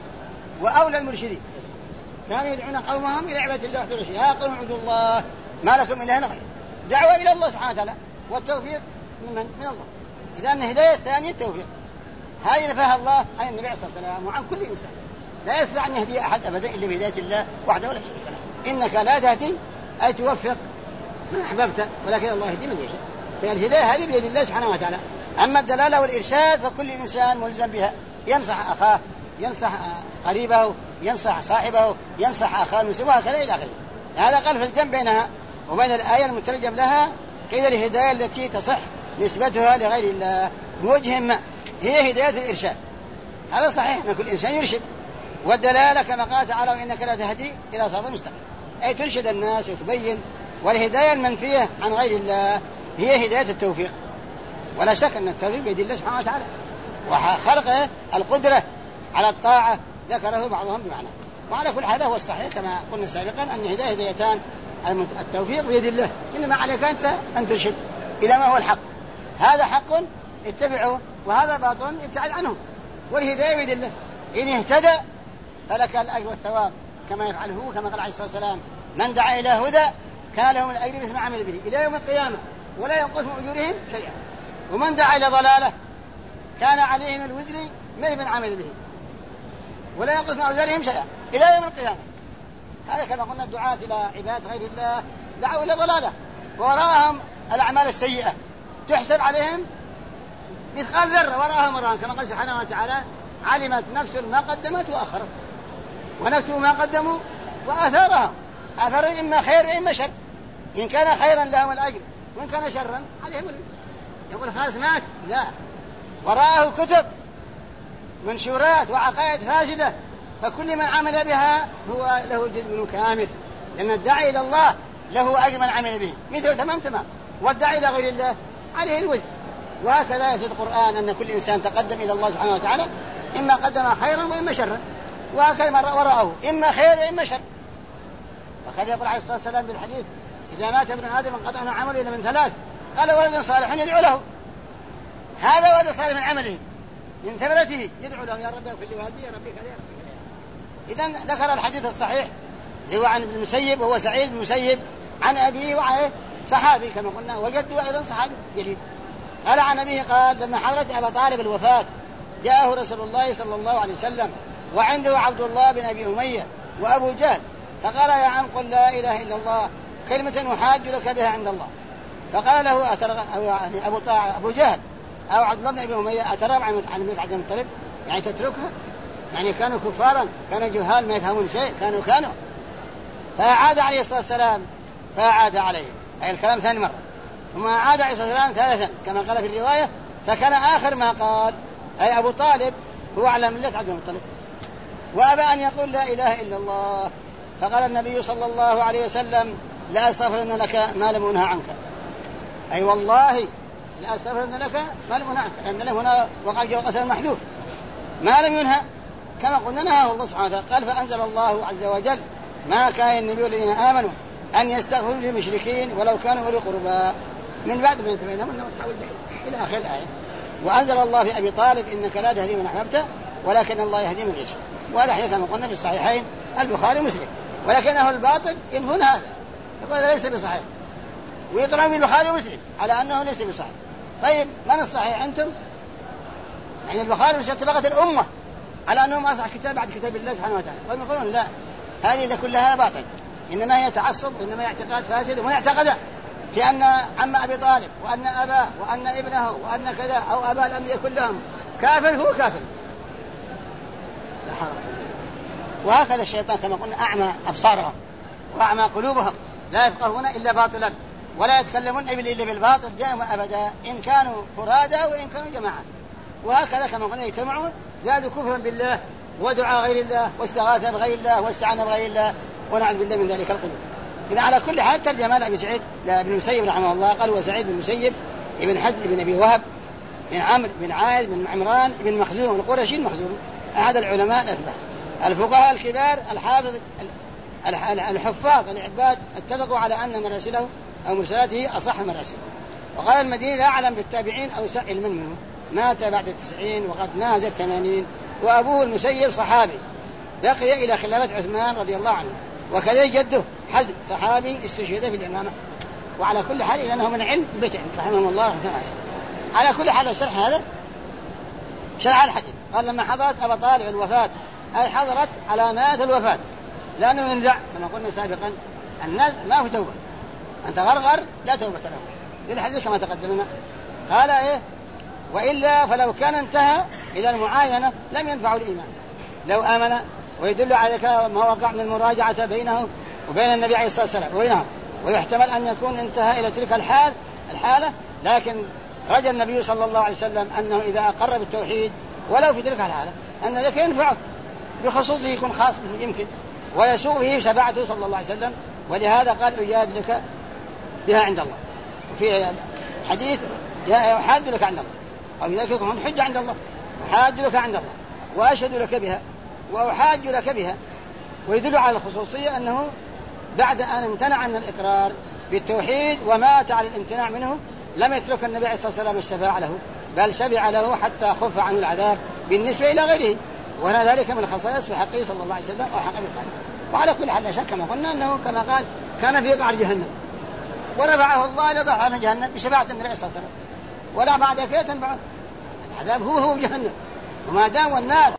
وأولى المرشدين، كانوا يدعون قومهم إلى عبادة الله وحده لا شريك له، يا قوم اعبدوا الله ما لكم إله غيره، دعوة إلى الله سبحانه وتعالى، والتوفيق من الله. إذا الهداية الثانية التوفيق، هذه نفاها الله عن النبي صلى الله عليه وسلم وعن كل إنسان، لا يستطيع أن يهدي أحد أبدا إلا بهداية الله وحده لا شريك له. إنك لا تهدي أي توفق من أحببت، ولكن الله يهدي من يشاء. فالهداية هذه بيد الله سبحانه وتعالى. أما الدلالة والإرشاد فكل إنسان ملزم بها، ينصح أخاه، ينصح قريبه، ينصح صاحبه، ينصح أخاه المسلم، وهكذا إلى آخره. هذا قال في الجمع بينها وبين الآية المترجم لها قيل الهداية التي تصح نسبتها لغير الله بوجه ما هي هداية الإرشاد، هذا صحيح أن كل إنسان يرشد. والدلالة كما قال تعالى وإنك لا تهدي إلى صراط مستقيم، أي ترشد الناس وتبين. والهداية المنفية عن غير الله هي هداية التوفيق، ولا شك أن التوفيق بيد الله سبحانه وتعالى، وخلقه القدرة على الطاعة ذكره بعضهم بمعنى. وعلى كل هذا هو الصحيح كما قلنا سابقا أن هدايتان، التوفيق بيد الله، إنما عليك أنت أن ترشد إلى ما هو الحق، هذا حق اتبعه وهذا باطل ابتعد عنه، والهداية بيد الله. إن اهتدى فلك الأجر والثواب كما يفعله، كما قال عليه الصلاة والسلام من دعا إلى هدى كان له الأجر مثل ما عمل به إلى يوم القيامة ولا ينقص من أجورهم شيئا، ومن دعا إلى ضلالة كان عليهم الوزر مثل من عمل به ولا ينقص من أوزارهم شيئا إلى يوم القيامة. هذا كما قلنا الدعاة إلى عباد غير الله دعوا إلى ضلالة ووراءهم الأعمال السيئة تحسب عليهم مثقال ذرة وراءهم وراءهم، كما قال سبحانه وتعالى علمت نفس ما قدمت وأخرت ونكتب ما قدموا وآثارهم، آثار إما خير وإما شر، إن كان خيرا لهم الأجر وإن كان شرا عليهم الوزر. يقول خلاص مات، لا، وراءه كتب منشورات وعقائد فاسدة، فكل من عمل بها هو له جزء منه كامل، لأن الداعي إلى الله له أجر من عمل به مثل تمام، والداعي إلى غير الله عليه الوزر. وهكذا في القرآن أن كل إنسان تقدم إلى الله سبحانه وتعالى إما قدم خيرا وإما شرا، وهكذا وراءه إما خير وإما شر. وكذا يقول عليه الصلاة والسلام بالحديث إذا مات ابن آدم انقطع عمله إلا من ثلاث، قال ولد صالح يدعو له، هذا ولد صالح من عمله من ثمرته يدعو له يا رب اغفر لي والدي يا ربي كذا يا ربي كذا. إذن ذكر الحديث الصحيح اللي هو عن ابن المسيب وهو سعيد بن المسيب عن أبيه وعن صحابي كما قلنا وجده أيضا صحابي جليل. قال عن أبيه قال لما حضرت أبا طالب الوفاة جاءه رسول الله صلى الله عليه وسلم وعنده عبد الله بن أبي أمية وأبو جهل، فقال يا عم قل لا إله إلا الله كلمة أحاج لك بها عند الله. فقال له يعني أبو جهل أو عبد الله بن أبي أمية أترغب عن ملة عبد المطلب، يعني تتركها، يعني كانوا كفارا، كانوا جهال ما يفهمون شيء، كانوا فأعاد عليه الصلاة والسلام فأعاد عليه أي الكلام ثاني مرة، ثم أعاد عليه الصلاة والسلام ثالثا كما قال في الرواية، فكان آخر ما قال أي أبو طالب هو على ملة عبد المطلب وأبى أن يقول لا إله إلا الله. فقال النبي صلى الله عليه وسلم لا أستغفرن لك ما لم أنهى عنك، أي والله لا أستغفرن لك ما لم أنهى عنك، لأن له هنا وقع جواب قسم محذوف ما لم ينهى كما قلنا نهاه الله سبحانه وتعالى. قال فأنزل الله عز وجل ما كان النبي الذين آمنوا أن يستغفروا للمشركين ولو كانوا أولي قربى من بعد ما يتبين لهم أنهم أصحاب الجحيم إلى آخر الآية. وأنزل الله في أبي طالب إنك لا تهدي من أحببت ولكن الله يهدي من يشاء، وهذا حديث كما قلنا في الصحيحين البخاري ومسلم. ولكنه الباطل ينفون هذا، يقول هذا ليس بصحيح ويطلعون في البخاري ومسلم على أنه ليس بصحيح. طيب من الصحيح أنتم؟ يعني البخاري ومسلم اتفقت الأمة على أنهم أصح كتاب بعد كتاب الله سبحانه وتعالى، ويقولون لا هذه كلها باطل، إنما هي تعصب وإنما اعتقاد فاسد ويعتقد في أن عم أبي طالب وأن أباه وأن ابنه وأن كذا أو أبا الأنبياء كلهم كافر، هو كافر وهكذا الشيطان كما قلنا أعمى أبصارهم وأعمى قلوبهم، لا يفقهون إلا باطلا ولا يتكلمون إلا بالباطل دائما أبدا، إن كانوا فرادا وإن كانوا جماعة. وهكذا كما قلنا يجتمعون زادوا كفرا بالله ودعاء غير الله واستغاثة بغير الله واستعانة بغير الله ونعوذ بالله من ذلك القلوب. إذا على كل حال ترجم أبي سعيد لابن المسيب رحمه الله قال: وسعيد بن المسيب ابن حزم بن أبي وهب بن عمرو بن عايد بن عمران بن مخزوم القرشي المخزوم، أحد العلماء الأثبات الفقهاء الكبار الحافظ الحفاظ العباد، اتفقوا على أن مراسله أو مرسلاته أصح مراسل. وقال المديني: لا أعلم بالتابعين أو سائل منه، مات بعد 90 وقد ناهز 80، وأبوه المسيب صحابي بقي إلى خلافة عثمان رضي الله عنه، وكذلك جده حزم صحابي استشهد في الإمامة. وعلى كل حال إذا من علم بيت علم رحمه الله رحمه الله. على كل حال الشرح هذا شرح الحديث. قال: لما حضرت أبا طالب الوفاة، أي حضرت علامات الوفاة، لأنه ينزع كما قلنا سابقا النزع ما في توبة، أنت غرغر لا توبة له، للحديث كما تقدمنا. قال: إيه؟ وإلا فلو كان انتهى إلى المعاينة لم ينفع الإيمان لو آمن. ويدل على ما وقع من مراجعة بينه وبين النبي عليه الصلاة والسلام وبينهم، ويحتمل أن يكون انتهى إلى تلك الحالة، لكن رجى النبي صلى الله عليه وسلم أنه إذا أقر بالتوحيد ولو في تلك الحالة أن ذلك ينفعه بخصوصه، يكون خاص به يمكن ويسوء به شفاعته صلى الله عليه وسلم. ولهذا قال: أجادلك بها عند الله. وفي حديث: أحاج لك عند الله، أو لذلك هم حجة عند الله، أحاج لك عند الله وأشهد لك بها وأحاج لك بها. ويدل على الخصوصية أنه بعد أن امتنع من الإقرار بالتوحيد ومات على الامتناع منه لم يترك النبي عليه الصلاة والسلام الشفاعة له، بل شفع له حتى خف عنه العذاب بالنسبة إلى غيره، وهنا ذلك من الخصائص في حقه صلى الله عليه وسلم وحق بالقلب. وعلى كل حال لا شك كما قلنا أنه كما قال كان في قعر جهنم ورفعه الله إلى ضحى جهنم بشفاعة النبي عليه الصلاة والسلام، ولا بعد كده تنبعه العذاب هو جهنم، وما دام والنار